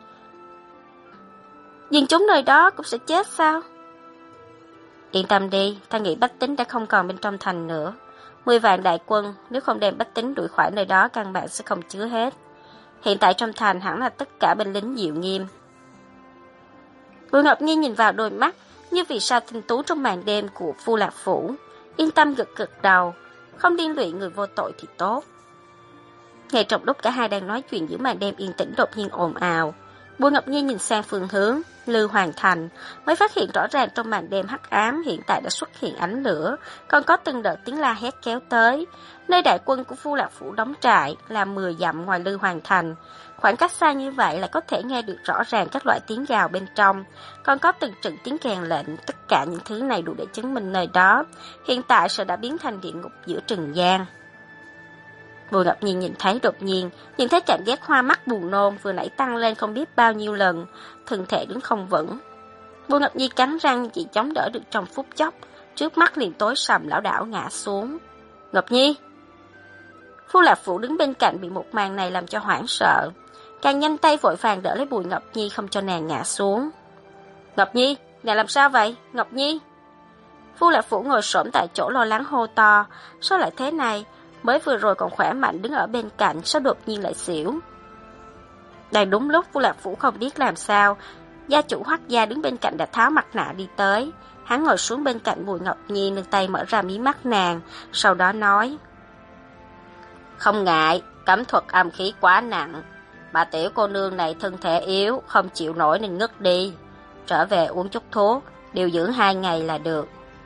Nhưng chúng nơi đó cũng sẽ chết sao? Yên tâm đi, ta nghĩ bách tính đã không còn bên trong thành nữa. 10 vạn đại quân, nếu không đem bách tính đuổi khỏi nơi đó căn bản sẽ không chứa hết. Hiện tại trong thành hẳn là tất cả binh lính Diệu Nghiêm. Bùi Ngọc Nhi nhìn vào đôi mắt như vì sao tinh tú trong màn đêm của Vu Lạc Vũ, yên tâm gật gật đầu, không liên lụy người vô tội thì tốt. Ngay trong lúc cả hai đang nói chuyện giữa màn đêm yên tĩnh đột nhiên ồn ào, Bùi Ngọc Nhi nhìn sang phương hướng Lư Hoàng Thành, mới phát hiện rõ ràng trong màn đêm hắc ám hiện tại đã xuất hiện ánh lửa, còn có từng đợt tiếng la hét kéo tới. Nơi đại quân của Vu Lạc Vũ đóng trại là 10 dặm ngoài Lư Hoàng Thành. Khoảng cách xa như vậy lại có thể nghe được rõ ràng các loại tiếng gào bên trong, còn có từng trận tiếng kèn lệnh. Tất cả những thứ này đủ để chứng minh nơi đó hiện tại sẽ đã biến thành địa ngục giữa trần gian. Bùi Ngọc Nhi đột nhiên nhìn thấy cảm giác hoa mắt buồn nôn vừa nãy tăng lên không biết bao nhiêu lần, thân thể đứng không vững. Bùi Ngọc Nhi cắn răng chỉ chống đỡ được trong phút chốc, trước mắt liền tối sầm lảo đảo ngã xuống. Ngọc Nhi! Vu Lạc Vũ đứng bên cạnh bị một màn này làm cho hoảng sợ, càng nhanh tay vội vàng đỡ lấy Bùi Ngọc Nhi không cho nàng ngã xuống. Ngọc Nhi, nàng làm sao vậy? Ngọc Nhi! Vu Lạc Vũ ngồi xổm tại chỗ lo lắng hô to, sao lại thế này? Mới vừa rồi còn khỏe mạnh đứng ở bên cạnh, sao đột nhiên lại xỉu? Đang đúng lúc Vu Lạc Vũ không biết làm sao, gia chủ Hoắc gia đứng bên cạnh đã tháo mặt nạ đi tới. Hắn ngồi xuống bên cạnh Bùi Ngọc Nhi, nâng tay mở ra mí mắt nàng, sau đó nói: Không ngại, cấm thuật âm khí quá nặng, bà tiểu cô nương này thân thể yếu, không chịu nổi nên ngất đi. Trở về uống chút thuốc, điều dưỡng 2 ngày là được.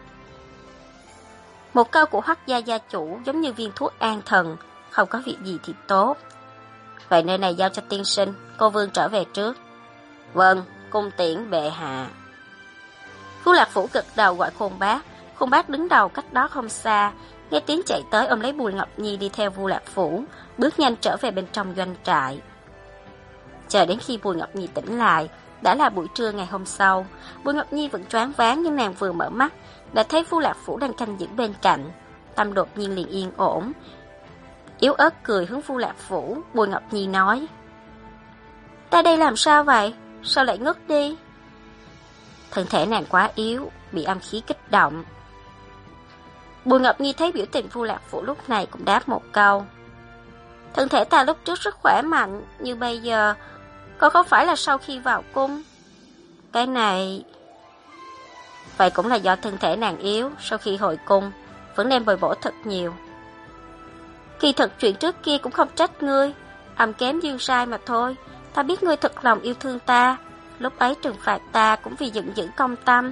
Một câu của Hoắc gia gia chủ giống như viên thuốc an thần, không có việc gì thì tốt. Vậy nơi này giao cho tiên sinh, cô vương trở về trước. Vâng, cung tiễn bệ hạ. Vu Lạc Vũ gật đầu gọi Khôn Bác đứng đầu cách đó không xa, nghe tiếng chạy tới ôm lấy Bùi Ngọc Nhi đi theo Vu Lạc Vũ, bước nhanh trở về bên trong doanh trại. Chờ đến khi Bùi Ngọc Nhi tỉnh lại, đã là buổi trưa ngày hôm sau. Bùi Ngọc Nhi vẫn choáng váng, nhưng nàng vừa mở mắt đã thấy Vu Lạc Vũ đang canh giữ bên cạnh, tâm đột nhiên liền yên ổn. Yếu ớt cười hướng Vu Lạc Vũ, Bùi Ngọc Nhi nói: Ta đây làm sao vậy? Sao lại ngất đi? Thân thể nàng quá yếu, bị âm khí kích động. Bùi Ngọc Nhi thấy biểu tình Vu Lạc Vũ lúc này cũng đáp một câu: Thân thể ta lúc trước rất khỏe mạnh, như bây giờ, còn không phải là sau khi vào cung. Cái này... Vậy cũng là do thân thể nàng yếu, sau khi hồi cung, vẫn đem bồi bổ thật nhiều. Kỳ thực chuyện trước kia cũng không trách ngươi, âm kém dương sai mà thôi. Ta biết ngươi thật lòng yêu thương ta, lúc ấy trừng phạt ta cũng vì giận dữ công tâm.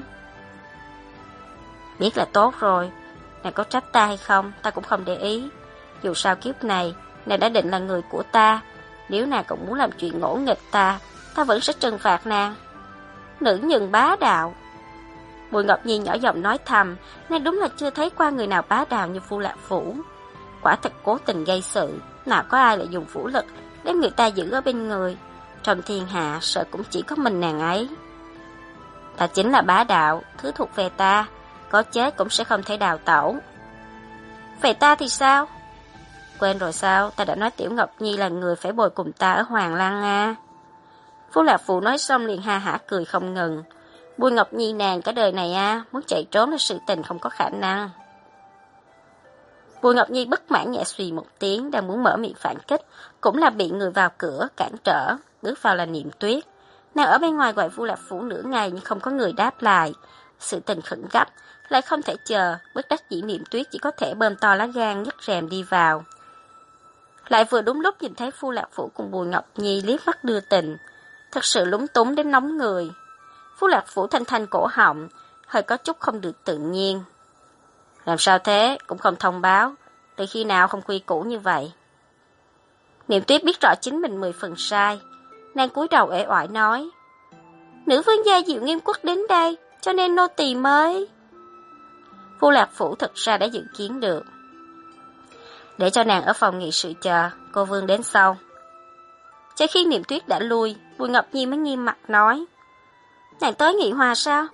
Biết là tốt rồi, nàng có trách ta hay không, ta cũng không để ý. Dù sao kiếp này, nàng đã định là người của ta. Nếu nàng còn muốn làm chuyện ngỗ nghịch ta vẫn sẽ trừng phạt nàng. Nữ nhân bá đạo. Bùi Ngọc Nhi nhỏ giọng nói thầm, nàng đúng là chưa thấy qua người nào bá đạo như Vu Lạc Vũ. Quả thật cố tình gây sự, nào có ai lại dùng vũ lực đem người ta giữ ở bên người. Trong thiên hạ sợ cũng chỉ có mình nàng ấy. Ta chính là bá đạo, thứ thuộc về ta, có chết cũng sẽ không thể đào tẩu. Về ta thì sao? Quên rồi sao, ta đã nói Tiểu Ngọc Nhi là người phải bồi cùng ta ở Hoàng Lăng à. Vu Lạc Vũ nói xong liền ha hả cười không ngừng. Bùi Ngọc Nhi nàng cả đời này muốn chạy trốn là sự tình không có khả năng. Bùi Ngọc Nhi bất mãn nhẹ xùy một tiếng, đang muốn mở miệng phản kích, cũng là bị người vào cửa cản trở. Bước vào là Niệm Tuyết. Nàng ở bên ngoài gọi Vu Lạc Phủ nửa ngày nhưng không có người đáp lại. Sự tình khẩn cấp, lại không thể chờ, bất đắc dĩ Niệm Tuyết chỉ có thể bơm to lá gan nhấc rèm đi vào. Lại vừa đúng lúc nhìn thấy Vu Lạc Phủ cùng Bùi Ngọc Nhi liếc mắt đưa tình, thật sự lúng túng đến nóng người. Vu Lạc Phủ thanh thanh cổ họng, hơi có chút không được tự nhiên. Làm sao thế, cũng không thông báo, từ khi nào không quy củ như vậy. Niệm Tuyết biết rõ chính mình 10 phần sai, nàng cúi đầu uể oải nói: Nữ vương gia Diệu Nghiêm Quốc đến đây, cho nên nô tỳ mới. Vu Lạc Phủ thật ra đã dự kiến được. Để cho nàng ở phòng nghị sự chờ, cô vương đến sau. Cho khi Niệm Tuyết đã lui, Bùi Ngọc Nhi mới nghiêm mặt nói: Nàng tới nghị hòa sao?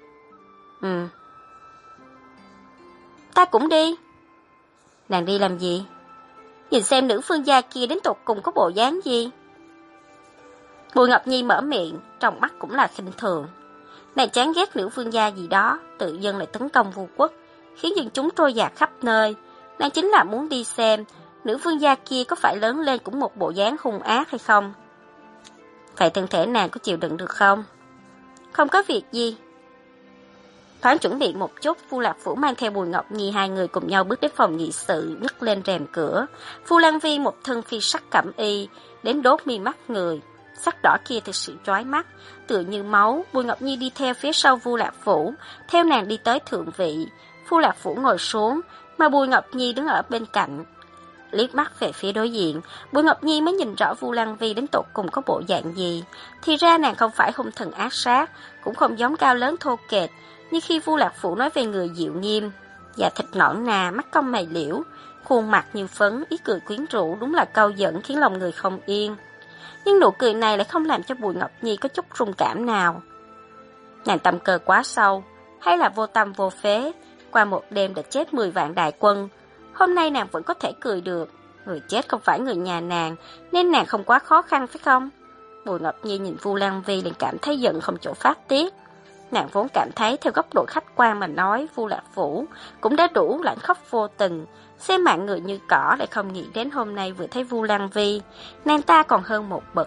Ta cũng đi. Nàng đi làm gì? Nhìn xem nữ phương gia kia đến tột cùng có bộ dáng gì. Bùi Ngọc Nhi mở miệng, trong mắt cũng là khinh thường. Nàng chán ghét nữ phương gia gì đó, tự dưng lại tấn công Vu Quốc, khiến dân chúng trôi dạt khắp nơi. Nàng chính là muốn đi xem nữ phương gia kia có phải lớn lên cũng một bộ dáng hung ác hay không. Vậy thân thể nàng có chịu đựng được không? Không có việc gì. Thoáng chuẩn bị một chút, Vu Lạc Phủ mang theo Bùi Ngọc Nhi hai người cùng nhau bước đến phòng nghị sự, nhấc lên rèm cửa. Vu Lan Vi một thân phi sắc cẩm y, đến đốt mi mắt người. Sắc đỏ kia thực sự chói mắt, tựa như máu. Bùi Ngọc Nhi đi theo phía sau Vu Lạc Phủ, theo nàng đi tới thượng vị. Vu Lạc Phủ ngồi xuống, mà Bùi Ngọc Nhi đứng ở bên cạnh. Liếc mắt về phía đối diện, Bùi Ngọc Nhi mới nhìn rõ Vu Lan Vi đến tột cùng có bộ dạng gì. Thì ra nàng không phải hung thần ác sát, cũng không giống cao lớn thô kệch, như khi Vu Lạc Phủ nói về người Diệu Nghiêm. Da thịt nõn nà, mắt cong mày liễu, khuôn mặt như phấn, ý cười quyến rũ, đúng là câu dẫn khiến lòng người không yên. Nhưng nụ cười này lại không làm cho Bùi Ngọc Nhi có chút rung cảm nào. Nàng tâm cơ quá sâu, hay là vô tâm vô phế, qua một đêm đã chết 10 vạn đại quân. Hôm nay nàng vẫn có thể cười được. Người chết không phải người nhà nàng, nên nàng không quá khó khăn phải không? Bùi Ngọc Nhi nhìn Vu Lan Vi liền cảm thấy giận không chỗ phát tiết. Nàng vốn cảm thấy theo góc độ khách quan mà nói, Vu Lạc Phủ cũng đã đủ lạnh khóc vô tình, xem mạng người như cỏ, lại không nghĩ đến hôm nay vừa thấy Vu Lan Vi, nàng ta còn hơn một bậc.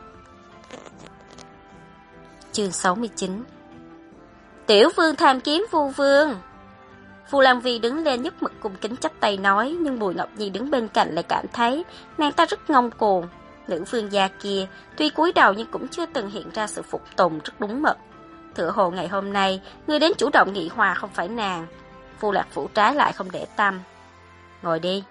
Chương 69. Tiểu vương tham kiếm Vu vương. Vu Lan Vi đứng lên nhấc mực cung kính chắp tay nói, nhưng Bùi Ngọc Nhi đứng bên cạnh lại cảm thấy nàng ta rất ngông cuồng. Nữ vương gia kia tuy cúi đầu nhưng cũng chưa từng hiện ra sự phục tùng rất đúng mực. Tựa hồ ngày hôm nay, người đến chủ động nghị hòa không phải nàng. Vu Lạc Phủ trái lại không để tâm. Ngồi đi.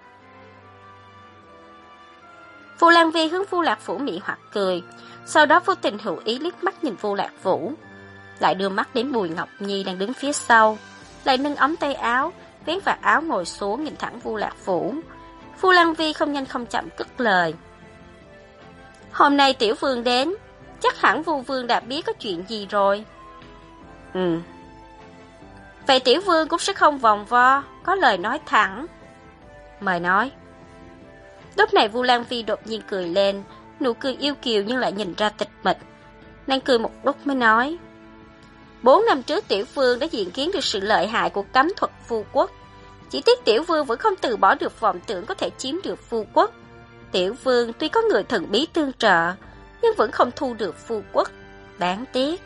Vu Lan Vi hướng Vu Lạc Phủ mị hoặc cười, sau đó vô tình hữu ý liếc mắt nhìn Vu Lạc Phủ, lại đưa mắt đến Bùi Ngọc Nhi đang đứng phía sau, lại nâng ống tay áo, vén vạt áo ngồi xuống nhìn thẳng Vu Lạc Phủ. Vu Lan Vi không nhanh không chậm cất lời. Hôm nay tiểu vương đến, chắc hẳn Vu vương đã biết có chuyện gì rồi. Vậy tiểu vương cũng sẽ không vòng vo, có lời nói thẳng. Mời nói. Lúc này Vu Lan Vi đột nhiên cười lên, nụ cười yêu kiều nhưng lại nhìn ra tịch mịch. Nàng cười một lúc mới nói: 4 năm trước tiểu vương đã diện kiến được sự lợi hại của cấm thuật Vu Quốc. Chỉ tiếc tiểu vương vẫn không từ bỏ được vọng tưởng có thể chiếm được Vu Quốc. Tiểu vương tuy có người thần bí tương trợ, nhưng vẫn không thu được Vu Quốc. Đáng tiếc.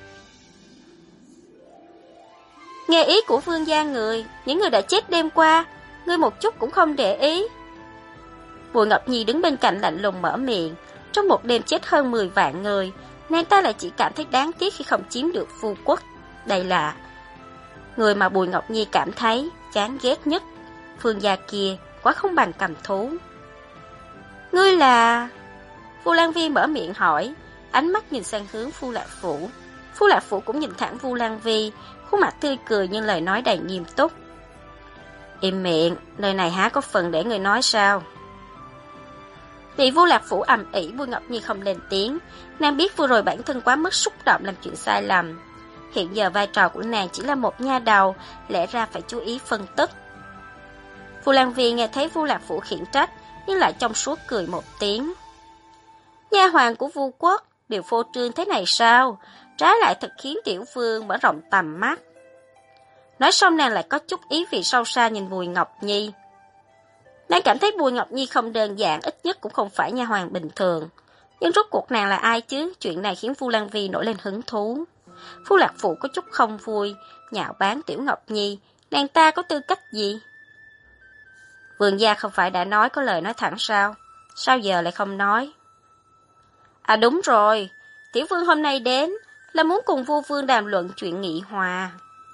Nghe ý của vương gia người, những người đã chết đêm qua, ngươi một chút cũng không để ý. Bùi Ngọc Nhi đứng bên cạnh lạnh lùng mở miệng. Trong một đêm chết hơn 10 vạn người, nàng ta lại chỉ cảm thấy đáng tiếc khi không chiếm được Vu Quốc. Đây là người mà Bùi Ngọc Nhi cảm thấy chán ghét nhất. Phương gia kia quá không bằng cầm thú. Ngươi là... Vu Lan Vi mở miệng hỏi, ánh mắt nhìn sang hướng Vu Lạc Phủ. Vu Lạc Phủ cũng nhìn thẳng Vu Lan Vi, khuôn mặt tươi cười nhưng lời nói đầy nghiêm túc. Im miệng, lời này há có phần để người nói sao? Vì Vu Lạc Phủ ầm ĩ, Bùi Ngọc Nhi không lên tiếng. Nàng biết vừa rồi bản thân quá mức xúc động làm chuyện sai lầm. Hiện giờ vai trò của nàng chỉ là một nha đầu, lẽ ra phải chú ý phân tích. Vu Lan Vi nghe thấy Vu Lạc Phủ khiển trách, nhưng lại trong suốt cười một tiếng. Nha hoàn của Vu Quốc đều phô trương thế này sao? Trái lại thật khiến tiểu vương mở rộng tầm mắt. Nói xong nàng lại có chút ý vị sâu xa nhìn Bùi Ngọc Nhi. Nàng cảm thấy Bùi Ngọc Nhi không đơn giản, ít nhất cũng không phải nha hoàn bình thường. Nhưng rốt cuộc nàng là ai chứ? Chuyện này khiến Vu Lan Vi nổi lên hứng thú. Phu Lạc Phụ có chút không vui, nhạo báng Tiểu Ngọc Nhi, nàng ta có tư cách gì? Vườn gia không phải đã nói có lời nói thẳng sao? Sao giờ lại không nói? À đúng rồi, Tiểu Vương hôm nay đến là muốn cùng vua Vương đàm luận chuyện nghị hòa.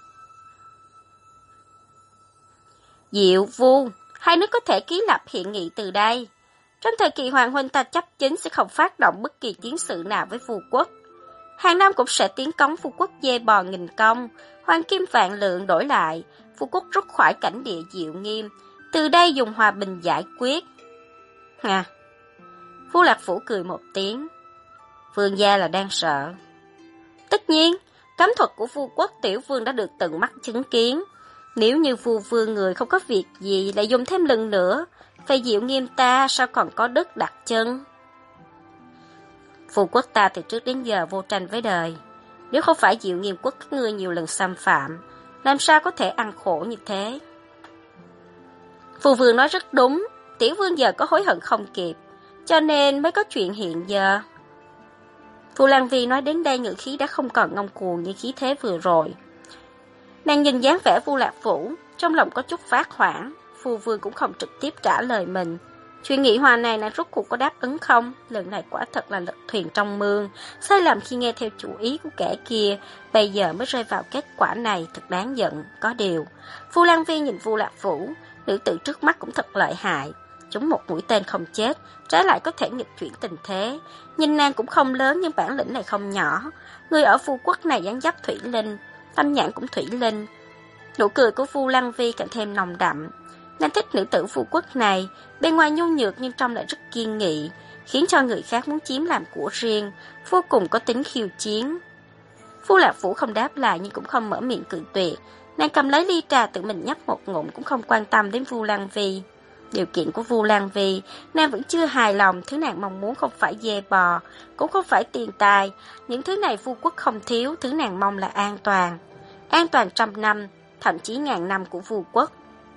Diệu Vu, hai nước có thể ký lập hiệp nghị từ đây. Trong thời kỳ Hoàng huynh ta chấp chính sẽ không phát động bất kỳ chiến sự nào với Vu quốc. Hàng năm cũng sẽ tiến cống Vu quốc dê bò nghìn công, hoàng kim vạn lượng đổi lại, Vu quốc rút khỏi cảnh địa Diệu Nghiêm, từ đây dùng hòa bình giải quyết. Hà, Vu Lạc Phủ cười một tiếng. Vương gia là đang sợ. Tất nhiên, cấm thuật của Vu quốc Tiểu Vương đã được tận mắt chứng kiến. Nếu như Vu Vương người không có việc gì lại dùng thêm lần nữa, vậy Diệu Nghiêm ta sao còn có đất đặt chân? Vu quốc ta từ trước đến giờ vô tranh với đời. Nếu không phải Diệu Nghiêm quốc các ngươi nhiều lần xâm phạm, làm sao có thể ăn khổ như thế? Vu Vương nói rất đúng, Tiểu Vương giờ có hối hận không kịp, cho nên mới có chuyện hiện giờ. Vu Lan Vi nói đến đây ngữ khí đã không còn ngông cuồng như khí thế vừa rồi. Nàng nhìn dáng vẻ Vu Lạc Phủ, trong lòng có chút phát hoảng. Vu Vương cũng không trực tiếp trả lời mình. Chuyện nghị hòa này nàng rốt cuộc có đáp ứng không? Lần này quả thật là lật thuyền trong mương, sai lầm khi nghe theo chủ ý của kẻ kia, bây giờ mới rơi vào kết quả này, thật đáng giận. Có điều, Vu Lan Vi nhìn Vu Lạc Phủ, nữ tử trước mắt cũng thật lợi hại. Chúng một mũi tên không chết, trái lại có thể nghịch chuyển tình thế. Nhìn nàng cũng không lớn nhưng bản lĩnh này không nhỏ. Người ở Vu quốc này dáng dấp thủy linh, tâm nhãn cũng thủy linh. Nụ cười của Vu Lan Vi càng thêm nồng đậm. Nàng thích nữ tử Vu quốc này, bên ngoài nhu nhược nhưng trong lại rất kiên nghị, khiến cho người khác muốn chiếm làm của riêng, vô cùng có tính khiêu chiến. Vu Lạc Phủ không đáp lại nhưng cũng không mở miệng cự tuyệt. Nàng cầm lấy ly trà tự mình nhấp một ngụm cũng không quan tâm đến Vu Lan Vi. Điều kiện của Vu Lan Vi, nàng vẫn chưa hài lòng, thứ nàng mong muốn không phải dê bò, cũng không phải tiền tài. Những thứ này Vu quốc không thiếu, thứ nàng mong là an toàn. An toàn trăm năm, thậm chí ngàn năm của Vu quốc.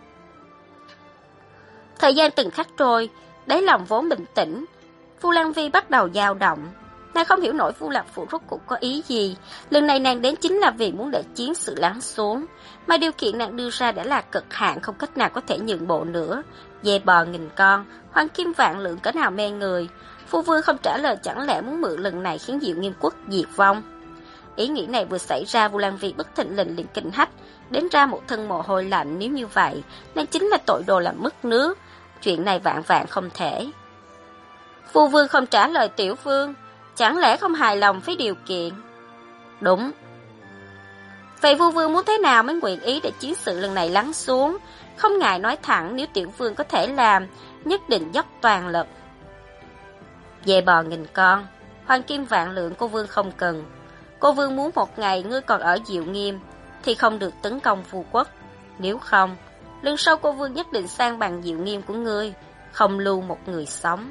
Thời gian từng khắc trôi, đáy lòng vốn bình tĩnh, Vu Lan Vi bắt đầu dao động. Nàng không hiểu nổi Vu Lạc Phủ rốt cuộc có ý gì. Lần này nàng đến chính là vì muốn để chiến sự lắng xuống, mà điều kiện nàng đưa ra đã là cực hạn, không cách nào có thể nhượng bộ nữa. Dê bò nghìn con, hoàng kim vạn lượng cỡ nào mê người. Phu Vương không trả lời, chẳng lẽ muốn mượn lần này khiến Diệu Nghiêm quốc diệt vong? Ý nghĩ này vừa xảy ra, Vu Lan Vi bất thình lình liền kinh hách, đến ra một thân mồ hôi lạnh. Nếu như vậy, nàng chính là tội đồ làm mất nước. Chuyện này vạn vạn không thể. Phu Vương không trả lời Tiểu Vương, chẳng lẽ không hài lòng với điều kiện? Đúng. Vậy Vu Vương muốn thế nào mới nguyện ý để chiến sự lần này lắng xuống? Không ngại nói thẳng, nếu Tiểu Vương có thể làm, nhất định dốc toàn lực. Dê bò nghìn con, hoàng kim vạn lượng cô Vương không cần. Cô Vương muốn một ngày ngươi còn ở Diệu Nghiêm thì không được tấn công Vu quốc. Nếu không, lần sau cô Vương nhất định sang bằng Diệu Nghiêm của ngươi, không lưu một người sống.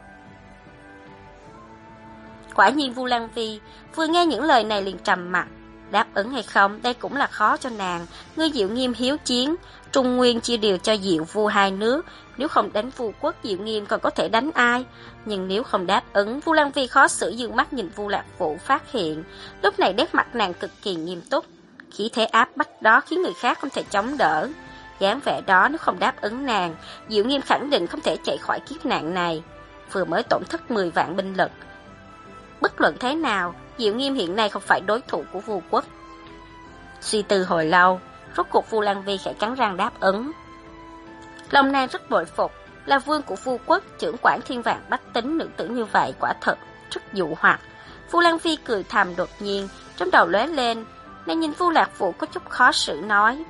Quả nhiên Vu Lan Vi vừa nghe những lời này liền trầm mặt. Đáp ứng hay không, đây cũng là khó cho nàng. Ngươi Diệu Nghiêm hiếu chiến, Trung Nguyên chia đều cho Diệu Vu hai nước. Nếu không đánh Vu quốc, Diệu Nghiêm còn có thể đánh ai? Nhưng nếu không đáp ứng, Vu Lan Vi khó xử dương mắt nhìn Vu Lạc Phủ phát hiện. Lúc này nét mặt nàng cực kỳ nghiêm túc. Khí thế áp bách đó khiến người khác không thể chống đỡ. Dáng vẻ đó nếu không đáp ứng nàng, Diệu Nghiêm khẳng định không thể chạy khỏi kiếp nạn này. Vừa mới tổn thất 10 vạn binh lực. Bất luận thế nào, Diệu Nghiêm hiện nay không phải đối thủ của Vu quốc. Suy tư hồi lâu, rốt cuộc Vu Lan Vi khẽ cắn răng đáp ứng. Lòng nàng rất bội phục, là vương của Vu quốc, trưởng quản thiên vạn bách tính, nữ tử như vậy quả thật rất dụ hoặc. Vu Lan Vi cười thầm, đột nhiên trong đầu lóe lên, nàng nhìn Vu Lạc Phủ có chút khó xử nói: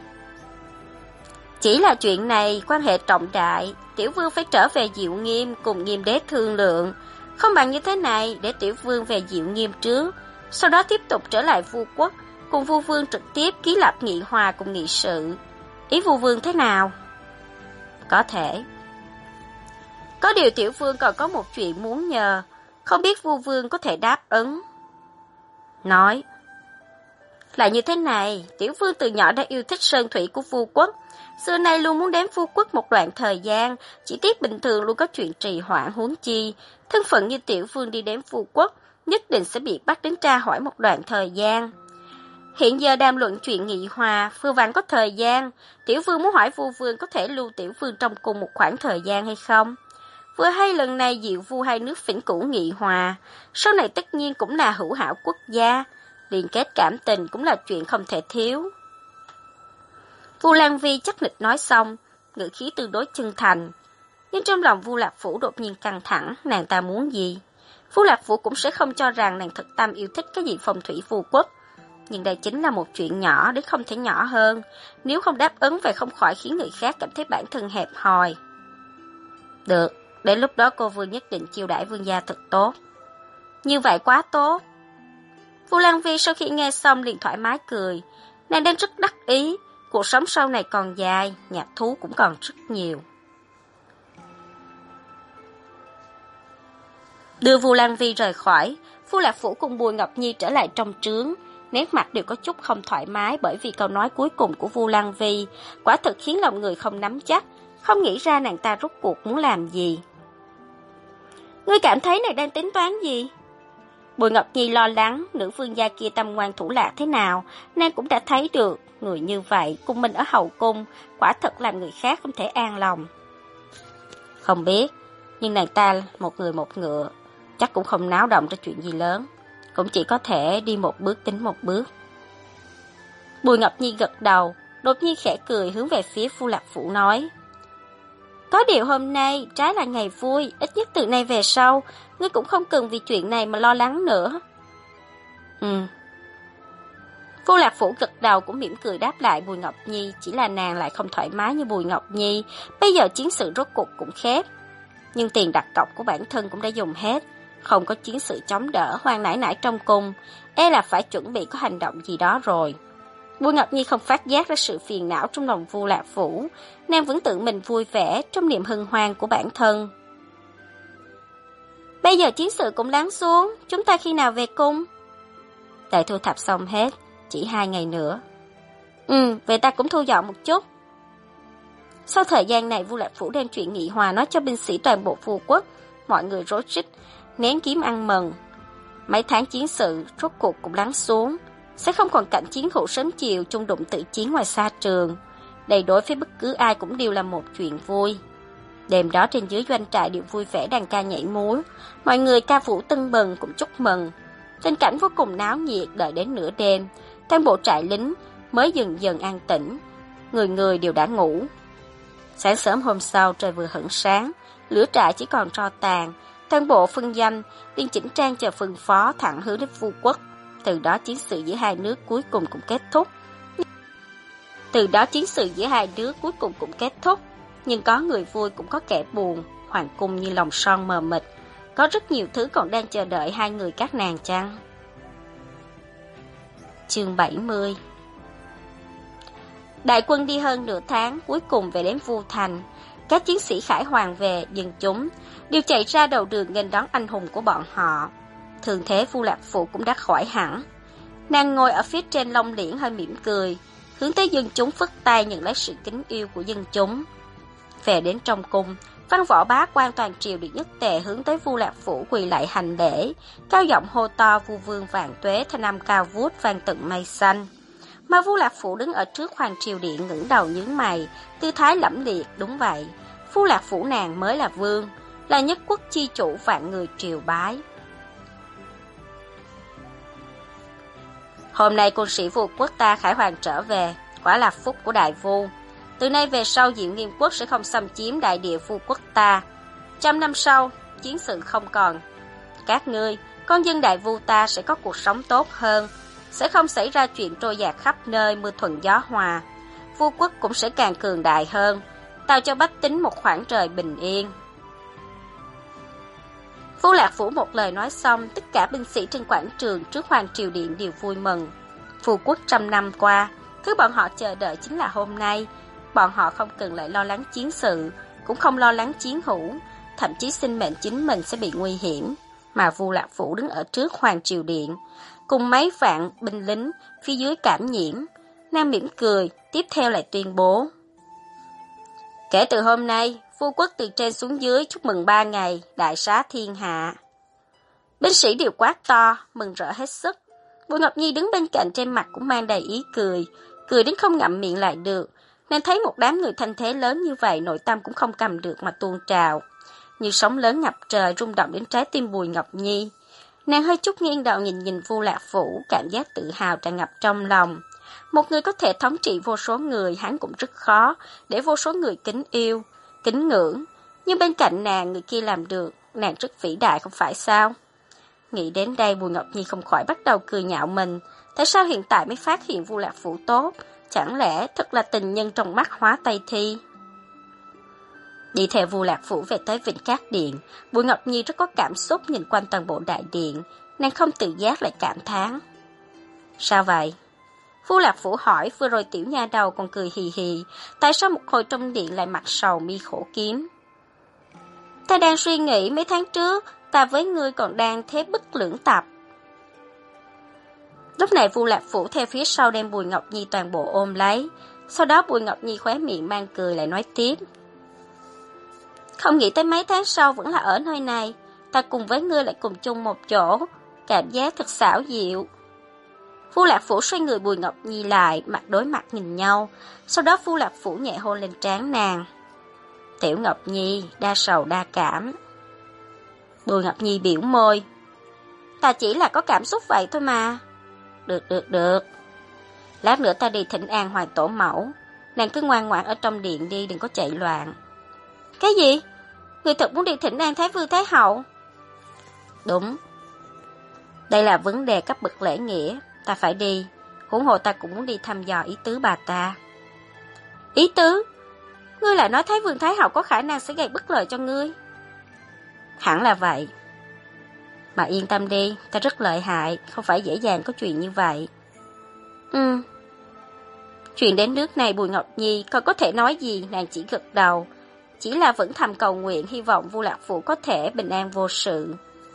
chỉ là chuyện này quan hệ trọng đại, Tiểu Vương phải trở về Diệu Nghiêm cùng Nghiêm đế thương lượng. Không bằng như thế này, để Tiểu Vương về Diệu Nghiêm trước, sau đó tiếp tục trở lại Vu quốc, cùng Vu Vương trực tiếp ký lập nghị hòa cùng nghị sự. Ý Vu Vương thế nào? Có thể. Có điều Tiểu Vương còn có một chuyện muốn nhờ, không biết Vu Vương có thể đáp ứng. Nói. Là như thế này, tiểu vương từ nhỏ đã yêu thích sơn thủy của Vu quốc. Xưa nay luôn muốn đến Vu quốc một đoạn thời gian, chỉ tiếc bình thường luôn có chuyện trì hoãn huống chi. Thân phận như tiểu vương đi đến Vu quốc, nhất định sẽ bị bắt đến tra hỏi một đoạn thời gian. Hiện giờ đàm luận chuyện nghị hòa, vừa vặn có thời gian, tiểu vương muốn hỏi Vu vương có thể lưu tiểu vương trong cùng một khoảng thời gian hay không. Vừa hay lần này diệu Vu hai nước vĩnh cửu nghị hòa, sau này tất nhiên cũng là hữu hảo quốc gia, liên kết cảm tình cũng là chuyện không thể thiếu. Vu Lan Vi chắc nịch nói xong, ngữ khí tương đối chân thành, nhưng trong lòng Vu Lạc Phủ đột nhiên căng thẳng, nàng ta muốn gì? Vu Lạc Phủ cũng sẽ không cho rằng nàng thật tâm yêu thích cái gì phong thủy Vu quốc, nhưng đây chính là một chuyện nhỏ đến không thể nhỏ hơn, nếu không đáp ứng vậy không khỏi khiến người khác cảm thấy bản thân hẹp hòi. Được, đến lúc đó cô vương nhất định chiêu đãi vương gia thật tốt. Như vậy quá tốt. Vu Lan Vi sau khi nghe xong liền thoải mái cười, nàng đang rất đắc ý, cuộc sống sau này còn dài, nhạc thú cũng còn rất nhiều. Đưa Vu Lan Vi rời khỏi, Vu Lạc Phủ cùng Bùi Ngọc Nhi trở lại trong trướng, nét mặt đều có chút không thoải mái bởi vì câu nói cuối cùng của Vu Lan Vi quả thực khiến lòng người không nắm chắc, không nghĩ ra nàng ta rốt cuộc muốn làm gì. Ngươi cảm thấy này đang tính toán gì? Bùi Ngọc Nhi lo lắng nữ vương gia kia tâm ngoan thủ lạc thế nào, nàng cũng đã thấy được, người như vậy cùng mình ở hậu cung, quả thật làm người khác không thể an lòng. Không biết, nhưng nàng ta một người một ngựa, chắc cũng không náo động ra chuyện gì lớn, cũng chỉ có thể đi một bước tính một bước. Bùi Ngọc Nhi gật đầu, đột nhiên khẽ cười hướng về phía Vu Lạc Phủ nói: Có điều hôm nay trái là ngày vui, ít nhất từ nay về sau, ngươi cũng không cần vì chuyện này mà lo lắng nữa. Vu Lạc Phủ gật đầu cũng mỉm cười đáp lại Bùi Ngọc Nhi, chỉ là nàng lại không thoải mái như Bùi Ngọc Nhi, bây giờ chiến sự rốt cuộc cũng khép. Nhưng tiền đặt cọc của bản thân cũng đã dùng hết, không có chiến sự chống đỡ, Hoàng nãi nãi trong cung, e là phải chuẩn bị có hành động gì đó rồi. Bùi Ngọc Nhi không phát giác ra sự phiền não trong lòng Vu Lạc Phủ, nàng vẫn tự mình vui vẻ trong niềm hân hoan của bản thân. Bây giờ chiến sự cũng lắng xuống, chúng ta khi nào về cung? Đại thu thập xong hết, chỉ 2 ngày nữa. Vậy ta cũng thu dọn một chút. Sau thời gian này, Vu Lạc Phủ đem chuyện nghị hòa nói cho binh sĩ toàn bộ Vu quốc, mọi người rối rít, nén kiếm ăn mừng. Mấy tháng chiến sự rốt cuộc cũng lắng xuống, sẽ không còn cảnh chiến hữu sớm chiều chung đụng tự chiến ngoài xa trường. Đây đối với bất cứ ai cũng đều là một chuyện vui. Đêm đó trên dưới doanh trại đều vui vẻ đàn ca nhảy múa, mọi người ca vũ tưng bừng cũng chúc mừng. Tình cảnh vô cùng náo nhiệt, đợi đến nửa đêm, toàn bộ trại lính mới dần dần an tĩnh, người người đều đã ngủ. Sáng sớm hôm sau trời vừa hửng sáng, lửa trại chỉ còn tro tàn, toàn bộ phân doanh liền chỉnh trang chờ phân phó thẳng hướng đến Vu quốc. Từ đó chiến sự giữa hai nước cuối cùng cũng kết thúc. Nhưng có người vui cũng có kẻ buồn, hoàng cung như lòng son mờ mịt, có rất nhiều thứ còn đang chờ đợi hai người các nàng chăng? Chương 70. Đại quân đi hơn nửa tháng, cuối cùng về đến Vu thành. Các chiến sĩ khải hoàng về, dân chúng đều chạy ra đầu đường nghênh đón anh hùng của bọn họ. Thường thế Vu Lạc Phụ cũng đã khỏi hẳn. Nàng ngồi ở phía trên long liễn hơi mỉm cười, hướng tới dân chúng phất tay nhận lấy sự kính yêu của dân chúng. Về đến trong cung, văn võ bá quan toàn triều được nhất tề hướng tới Vu Lạc Phủ quỳ lại hành lễ, cao giọng hô to Vu vương vạn tuế, thanh âm cao vút vang tận mây xanh. Mà Vu Lạc Phủ đứng ở trước hoàng triều điện ngẩng đầu nhướng mày, tư thái lẫm liệt. Đúng vậy, Vu Lạc Phủ nàng mới là vương, là nhất quốc chi chủ vạn người triều bái. Hôm nay quân sĩ Vu quốc ta khải hoàng trở về, quả là phúc của đại Vu. Từ nay về sau Diệu Nghiêm quốc sẽ không xâm chiếm đại địa Vu quốc ta. 100 năm sau, chiến sự không còn. Các ngươi, con dân đại Vu ta sẽ có cuộc sống tốt hơn, sẽ không xảy ra chuyện trôi dạt khắp nơi, mưa thuận gió hòa. Vu quốc cũng sẽ càng cường đại hơn, tạo cho bách tính một khoảng trời bình yên. Vu Lạc Phủ một lời nói xong, tất cả binh sĩ trên quảng trường trước hoàng triều điện đều vui mừng. Vu quốc 100 năm qua, thứ bọn họ chờ đợi chính là hôm nay. Bọn họ không cần lại lo lắng chiến sự, cũng không lo lắng chiến hữu, thậm chí sinh mệnh chính mình sẽ bị nguy hiểm. Mà Vu Lạc Phủ đứng ở trước hoàng triều điện, cùng mấy vạn binh lính phía dưới cảm nhiễm. Nàng mỉm cười, tiếp theo lại tuyên bố. Kể từ hôm nay, vua quốc từ trên xuống dưới chúc mừng 3 ngày, đại xá thiên hạ. Binh sĩ đều quát to, mừng rỡ hết sức. Bùi Ngọc Nhi đứng bên cạnh trên mặt cũng mang đầy ý cười, cười đến không ngậm miệng lại được. Nàng thấy một đám người thanh thế lớn như vậy, nội tâm cũng không cầm được mà tuôn trào. Như sóng lớn ngập trời rung động đến trái tim Bùi Ngọc Nhi. Nàng hơi chút nghiêng đầu nhìn Vu Lạc Phủ, cảm giác tự hào tràn ngập trong lòng. Một người có thể thống trị vô số người, hắn cũng rất khó, để vô số người kính yêu, kính ngưỡng. Nhưng bên cạnh nàng, người kia làm được, nàng rất vĩ đại không phải sao? Nghĩ đến đây, Bùi Ngọc Nhi không khỏi bắt đầu cười nhạo mình. Tại sao hiện tại mới phát hiện Vu Lạc Phủ tốt? Chẳng lẽ thật là tình nhân trong mắt Hóa Tây Thi? Đi theo Vu Lạc Phủ về tới Vĩnh Cát Điện, Bùi Ngọc Nhi rất có cảm xúc nhìn quanh toàn bộ đại điện, nàng không tự giác lại cảm thán. Sao vậy? Vu Lạc Phủ hỏi, vừa rồi tiểu nha đầu còn cười hì hì, tại sao một hồi trong điện lại mặt sầu mi khổ kiếm? Ta đang suy nghĩ mấy tháng trước, ta với ngươi còn đang thế bất lưỡng tập. Lúc này Vu Lạc Phủ theo phía sau đem Bùi Ngọc Nhi toàn bộ ôm lấy, sau đó Bùi Ngọc Nhi khóe miệng mang cười lại nói tiếp. Không nghĩ tới mấy tháng sau vẫn là ở nơi này, ta cùng với ngươi lại cùng chung một chỗ, cảm giác thật xảo diệu. Vu Lạc Phủ xoay người Bùi Ngọc Nhi lại, mặt đối mặt nhìn nhau, sau đó Vu Lạc Phủ nhẹ hôn lên trán nàng. Tiểu Ngọc Nhi, đa sầu đa cảm. Bùi Ngọc Nhi biểu môi. Ta chỉ là có cảm xúc vậy thôi mà. Được. Lát nữa ta đi thỉnh an Hoàng Tổ Mẫu. Nàng cứ ngoan ngoãn ở trong điện đi, đừng có chạy loạn. Cái gì? Người thật muốn đi thỉnh an Thái Vương Thái Hậu? Đúng. Đây là vấn đề cấp bậc lễ nghĩa, ta phải đi. Huống hồ ta cũng muốn đi thăm dò ý tứ bà ta. Ý tứ? Ngươi lại nói Thái Vương Thái Hậu có khả năng sẽ gây bất lợi cho ngươi? Hẳn là vậy. Mà yên tâm đi, ta rất lợi hại, không phải dễ dàng có chuyện như vậy. Chuyện đến nước này Bùi Ngọc Nhi còn có thể nói gì, nàng chỉ gật đầu. Chỉ là vẫn thầm cầu nguyện, hy vọng Vu Lạc Phủ có thể bình an vô sự.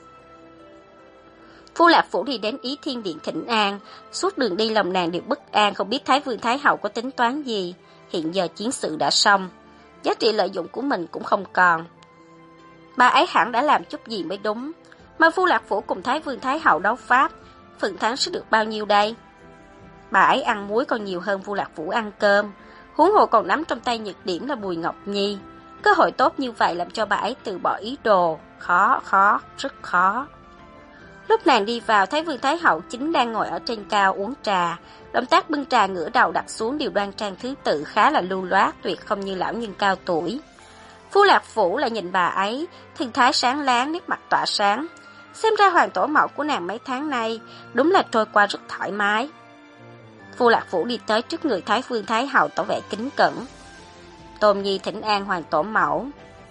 Vu Lạc Phủ đi đến Ý Thiên Điện thỉnh an, suốt đường đi lòng nàng đều bất an, không biết Thái Vương Thái Hậu có tính toán gì. Hiện giờ chiến sự đã xong, giá trị lợi dụng của mình cũng không còn. Bà ấy hẳn đã làm chút gì mới đúng. Mà Vu Lạc Phủ cùng Thái Vương Thái Hậu đấu pháp, phần thắng sẽ được bao nhiêu đây? Bà ấy ăn muối còn nhiều hơn Vu Lạc Phủ ăn cơm, huống hồ còn nắm trong tay nhược điểm là Bùi Ngọc Nhi. Cơ hội tốt như vậy làm cho bà ấy từ bỏ ý đồ, rất khó. Lúc nàng đi vào, Thái Vương Thái Hậu chính đang ngồi ở trên cao uống trà, động tác bưng trà ngửa đầu đặt xuống đều đoan trang thứ tự, khá là lưu loát, tuyệt không như lão nhân cao tuổi. Vu Lạc Phủ lại nhìn bà ấy, thần thái sáng láng, nét mặt tỏa sáng. Xem ra Hoàng Tổ Mẫu của nàng mấy tháng nay đúng là trôi qua rất thoải mái. Vu Lạc Phủ đi tới trước người Thái Vương Thái Hậu tỏ vẻ kính cẩn. Tôn Nhi thỉnh an Hoàng Tổ Mẫu.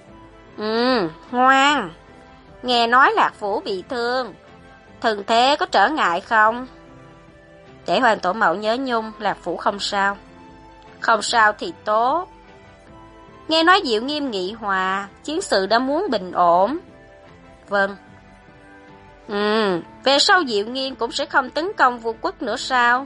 Ngoan. Nghe nói Lạc Phủ bị thương, thân thế có trở ngại không? Để Hoàng Tổ Mẫu nhớ nhung, Lạc Phủ không sao. Không sao thì tốt. Nghe nói Diệu Nghiêm nghị hòa, chiến sự đã muốn bình ổn. Vâng. Về sau Diệu Nghiêm cũng sẽ không tấn công vua quốc nữa sao?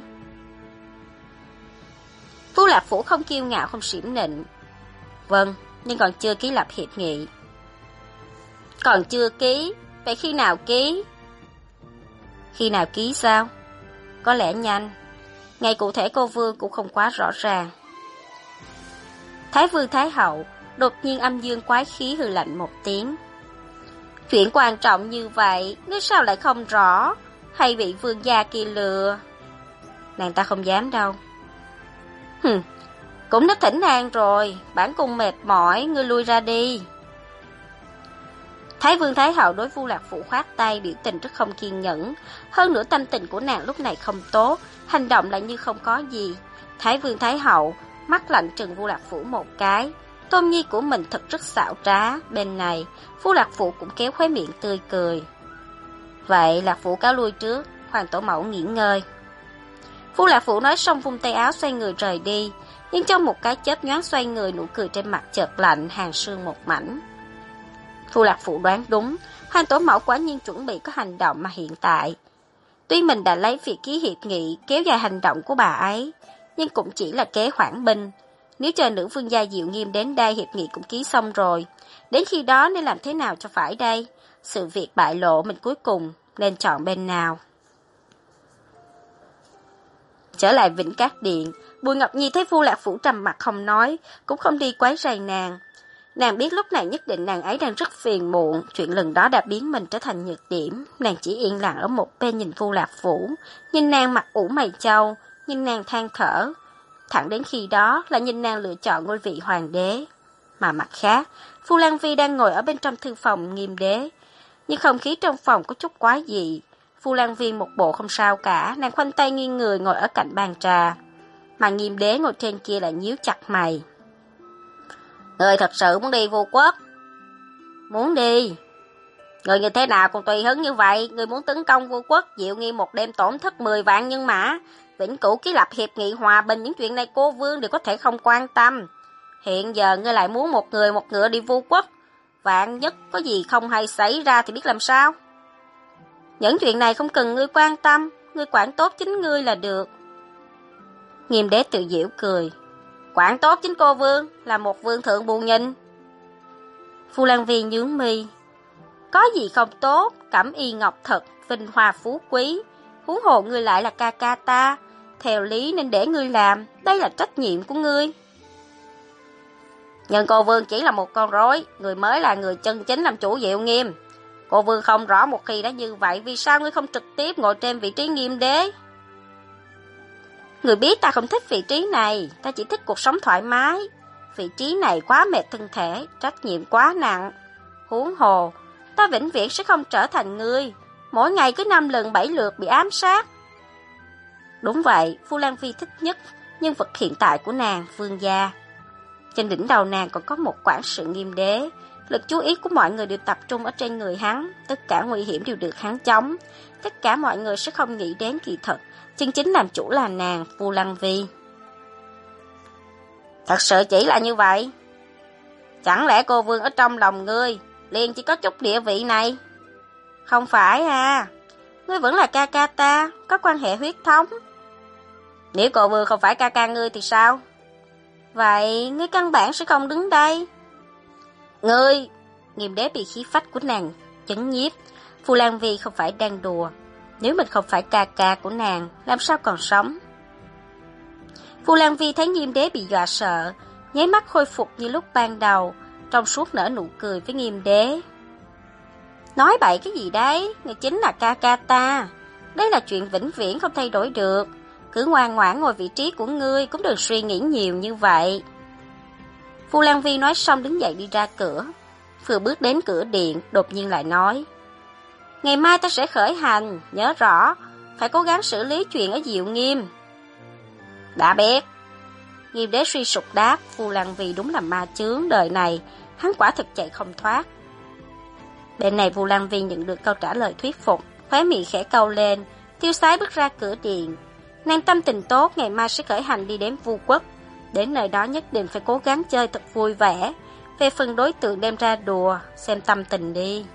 Vu Lạc Phủ không kiêu ngạo không xiểm nịnh. Vâng, nhưng còn chưa ký lập hiệp nghị. Còn chưa ký? Vậy khi nào ký? Khi nào ký sao? Có lẽ nhanh. Ngày cụ thể cô Vương cũng không quá rõ ràng. Thái Vương Thái Hậu đột nhiên âm dương quái khí hừ lạnh một tiếng. Chuyện quan trọng như vậy, ngươi sao lại không rõ? Hay bị vương gia kia lừa? Nàng ta không dám đâu. Cũng đã thỉnh an rồi, bản cung mệt mỏi, ngươi lui ra đi. Thái Vương Thái Hậu đối Vu Lạc Phủ khoát tay, biểu tình rất không kiên nhẫn. Hơn nữa tâm tình của nàng lúc này không tốt, hành động lại như không có gì. Thái Vương Thái Hậu mắt lạnh trừng Vu Lạc Phủ một cái. Tôn Nhi của mình thật rất xảo trá. Bên này, Vu Lạc Phủ cũng kéo khóe miệng tươi cười. Vậy Lạc Phủ cáo lui trước, Hoàng Tổ Mẫu nghỉ ngơi. Vu Lạc Phủ nói xong vung tay áo xoay người rời đi, nhưng trong một cái chớp nhoáng xoay người, nụ cười trên mặt chợt lạnh, hàn sương một mảnh. Vu Lạc Phủ đoán đúng, Hoàng Tổ Mẫu quả nhiên chuẩn bị có hành động, mà hiện tại Tuy mình đã lấy việc ký hiệp nghị kéo dài hành động của bà ấy, nhưng cũng chỉ là kế hoãn binh. Nếu chờ nữ vương gia Diệu Nghiêm đến đây, hiệp nghị cũng ký xong rồi. Đến khi đó nên làm thế nào cho phải đây? Sự việc bại lộ, mình cuối cùng nên chọn bên nào? Trở lại Vĩnh Cát Điện, Bùi Ngọc Nhi thấy Vu Lạc Phủ trầm mặc không nói, cũng không đi quấy rầy nàng. Nàng biết lúc này nhất định nàng ấy đang rất phiền muộn, chuyện lần đó đã biến mình trở thành nhược điểm. Nàng chỉ yên lặng ở một bên nhìn Vu Lạc Phủ, nhìn nàng mặt ủ mày chau, nhìn nàng than thở. Thẳng đến khi đó là nhìn nàng lựa chọn ngôi vị hoàng đế. Mà mặt khác, Vu Lan Vi đang ngồi ở bên trong thư phòng Nghiêm đế. Nhưng không khí trong phòng có chút quái dị. Vu Lan Vi một bộ không sao cả, nàng khoanh tay nghiêng người ngồi ở cạnh bàn trà. Mà Nghiêm đế ngồi trên kia lại nhíu chặt mày. Người thật sự muốn đi Vu quốc? Muốn đi. Người như thế nào còn tùy hứng như vậy? Người muốn tấn công Vu quốc, Diệu Nghiêm một đêm tổn thất 10 vạn nhân mã. Vĩnh Cửu ký lập hiệp nghị hòa bình, những chuyện này cô vương đều có thể không quan tâm. Hiện giờ ngươi lại muốn một người một ngựa đi Vu quốc. Vạn nhất có gì không hay xảy ra thì biết làm sao? Những chuyện này không cần ngươi quan tâm, ngươi quản tốt chính ngươi là được. Nghiêm đế tự giễu cười. Quản tốt chính cô vương, là một vương thượng bù nhìn. Vu Lan Vi nhướng mi. Có gì không tốt, cẩm y ngọc thật, vinh hoa phú quý. Huống hồ ngươi lại là ca ca ta, theo lý nên để ngươi làm, đây là trách nhiệm của ngươi. Nhưng cô vương chỉ là một con rối, người mới là người chân chính làm chủ Diệu Nghiêm. Cô vương không rõ một khi đã như vậy, vì sao ngươi không trực tiếp ngồi trên vị trí Nghiêm đế? Người biết ta không thích vị trí này, ta chỉ thích cuộc sống thoải mái. Vị trí này quá mệt thân thể, trách nhiệm quá nặng. Huống hồ, ta vĩnh viễn sẽ không trở thành ngươi, mỗi ngày cứ 5 lần 7 lượt bị ám sát. Đúng vậy, Vu Lan Vi thích nhất nhân vật hiện tại của nàng, vương gia. Trên đỉnh đầu nàng còn có một quản sự Nghiêm đế, lực chú ý của mọi người đều tập trung ở trên người hắn, tất cả nguy hiểm đều được hắn chống. Tất cả mọi người sẽ không nghĩ đến kỳ thật, chân chính làm chủ là nàng, Vu Lan Vi. Thật sự chỉ là như vậy? Chẳng lẽ cô vương ở trong lòng ngươi liền chỉ có chút địa vị này? Không phải à, ngươi vẫn là ca ca ta, có quan hệ huyết thống. Nếu cô vương không phải ca ca ngươi thì sao? Vậy ngươi căn bản sẽ không đứng đây. Ngươi! Nghiêm đế bị khí phách của nàng chấn nhiếp. Vu Lan Vi không phải đang đùa. Nếu mình không phải ca ca của nàng, làm sao còn sống? Vu Lan Vi thấy Nghiêm đế bị dọa sợ, nháy mắt khôi phục như lúc ban đầu, trong suốt nở nụ cười với Nghiêm đế. Nói bậy cái gì đấy, ngươi chính là ca ca ta. Đây là chuyện vĩnh viễn không thay đổi được. Cứ ngoan ngoãn ngồi vị trí của ngươi, cũng đừng suy nghĩ nhiều như vậy. Vu Lan Vi nói xong đứng dậy đi ra cửa. Vừa bước đến cửa điện, đột nhiên lại nói. Ngày mai ta sẽ khởi hành, nhớ rõ, phải cố gắng xử lý chuyện ở Diệu Nghiêm. Đã biết. Nghiêm đế suy sụp đáp, Vu Lan Vi đúng là ma chướng đời này, hắn quả thực chạy không thoát. Bên này Vu Lan Vi nhận được câu trả lời thuyết phục, khóe miệng khẽ cau lên, tiêu sái bước ra cửa điện. Nàng tâm tình tốt, ngày mai sẽ khởi hành đi đến Vu quốc. Đến nơi đó nhất định phải cố gắng chơi thật vui vẻ. Về phần đối tượng đem ra đùa, xem tâm tình đi.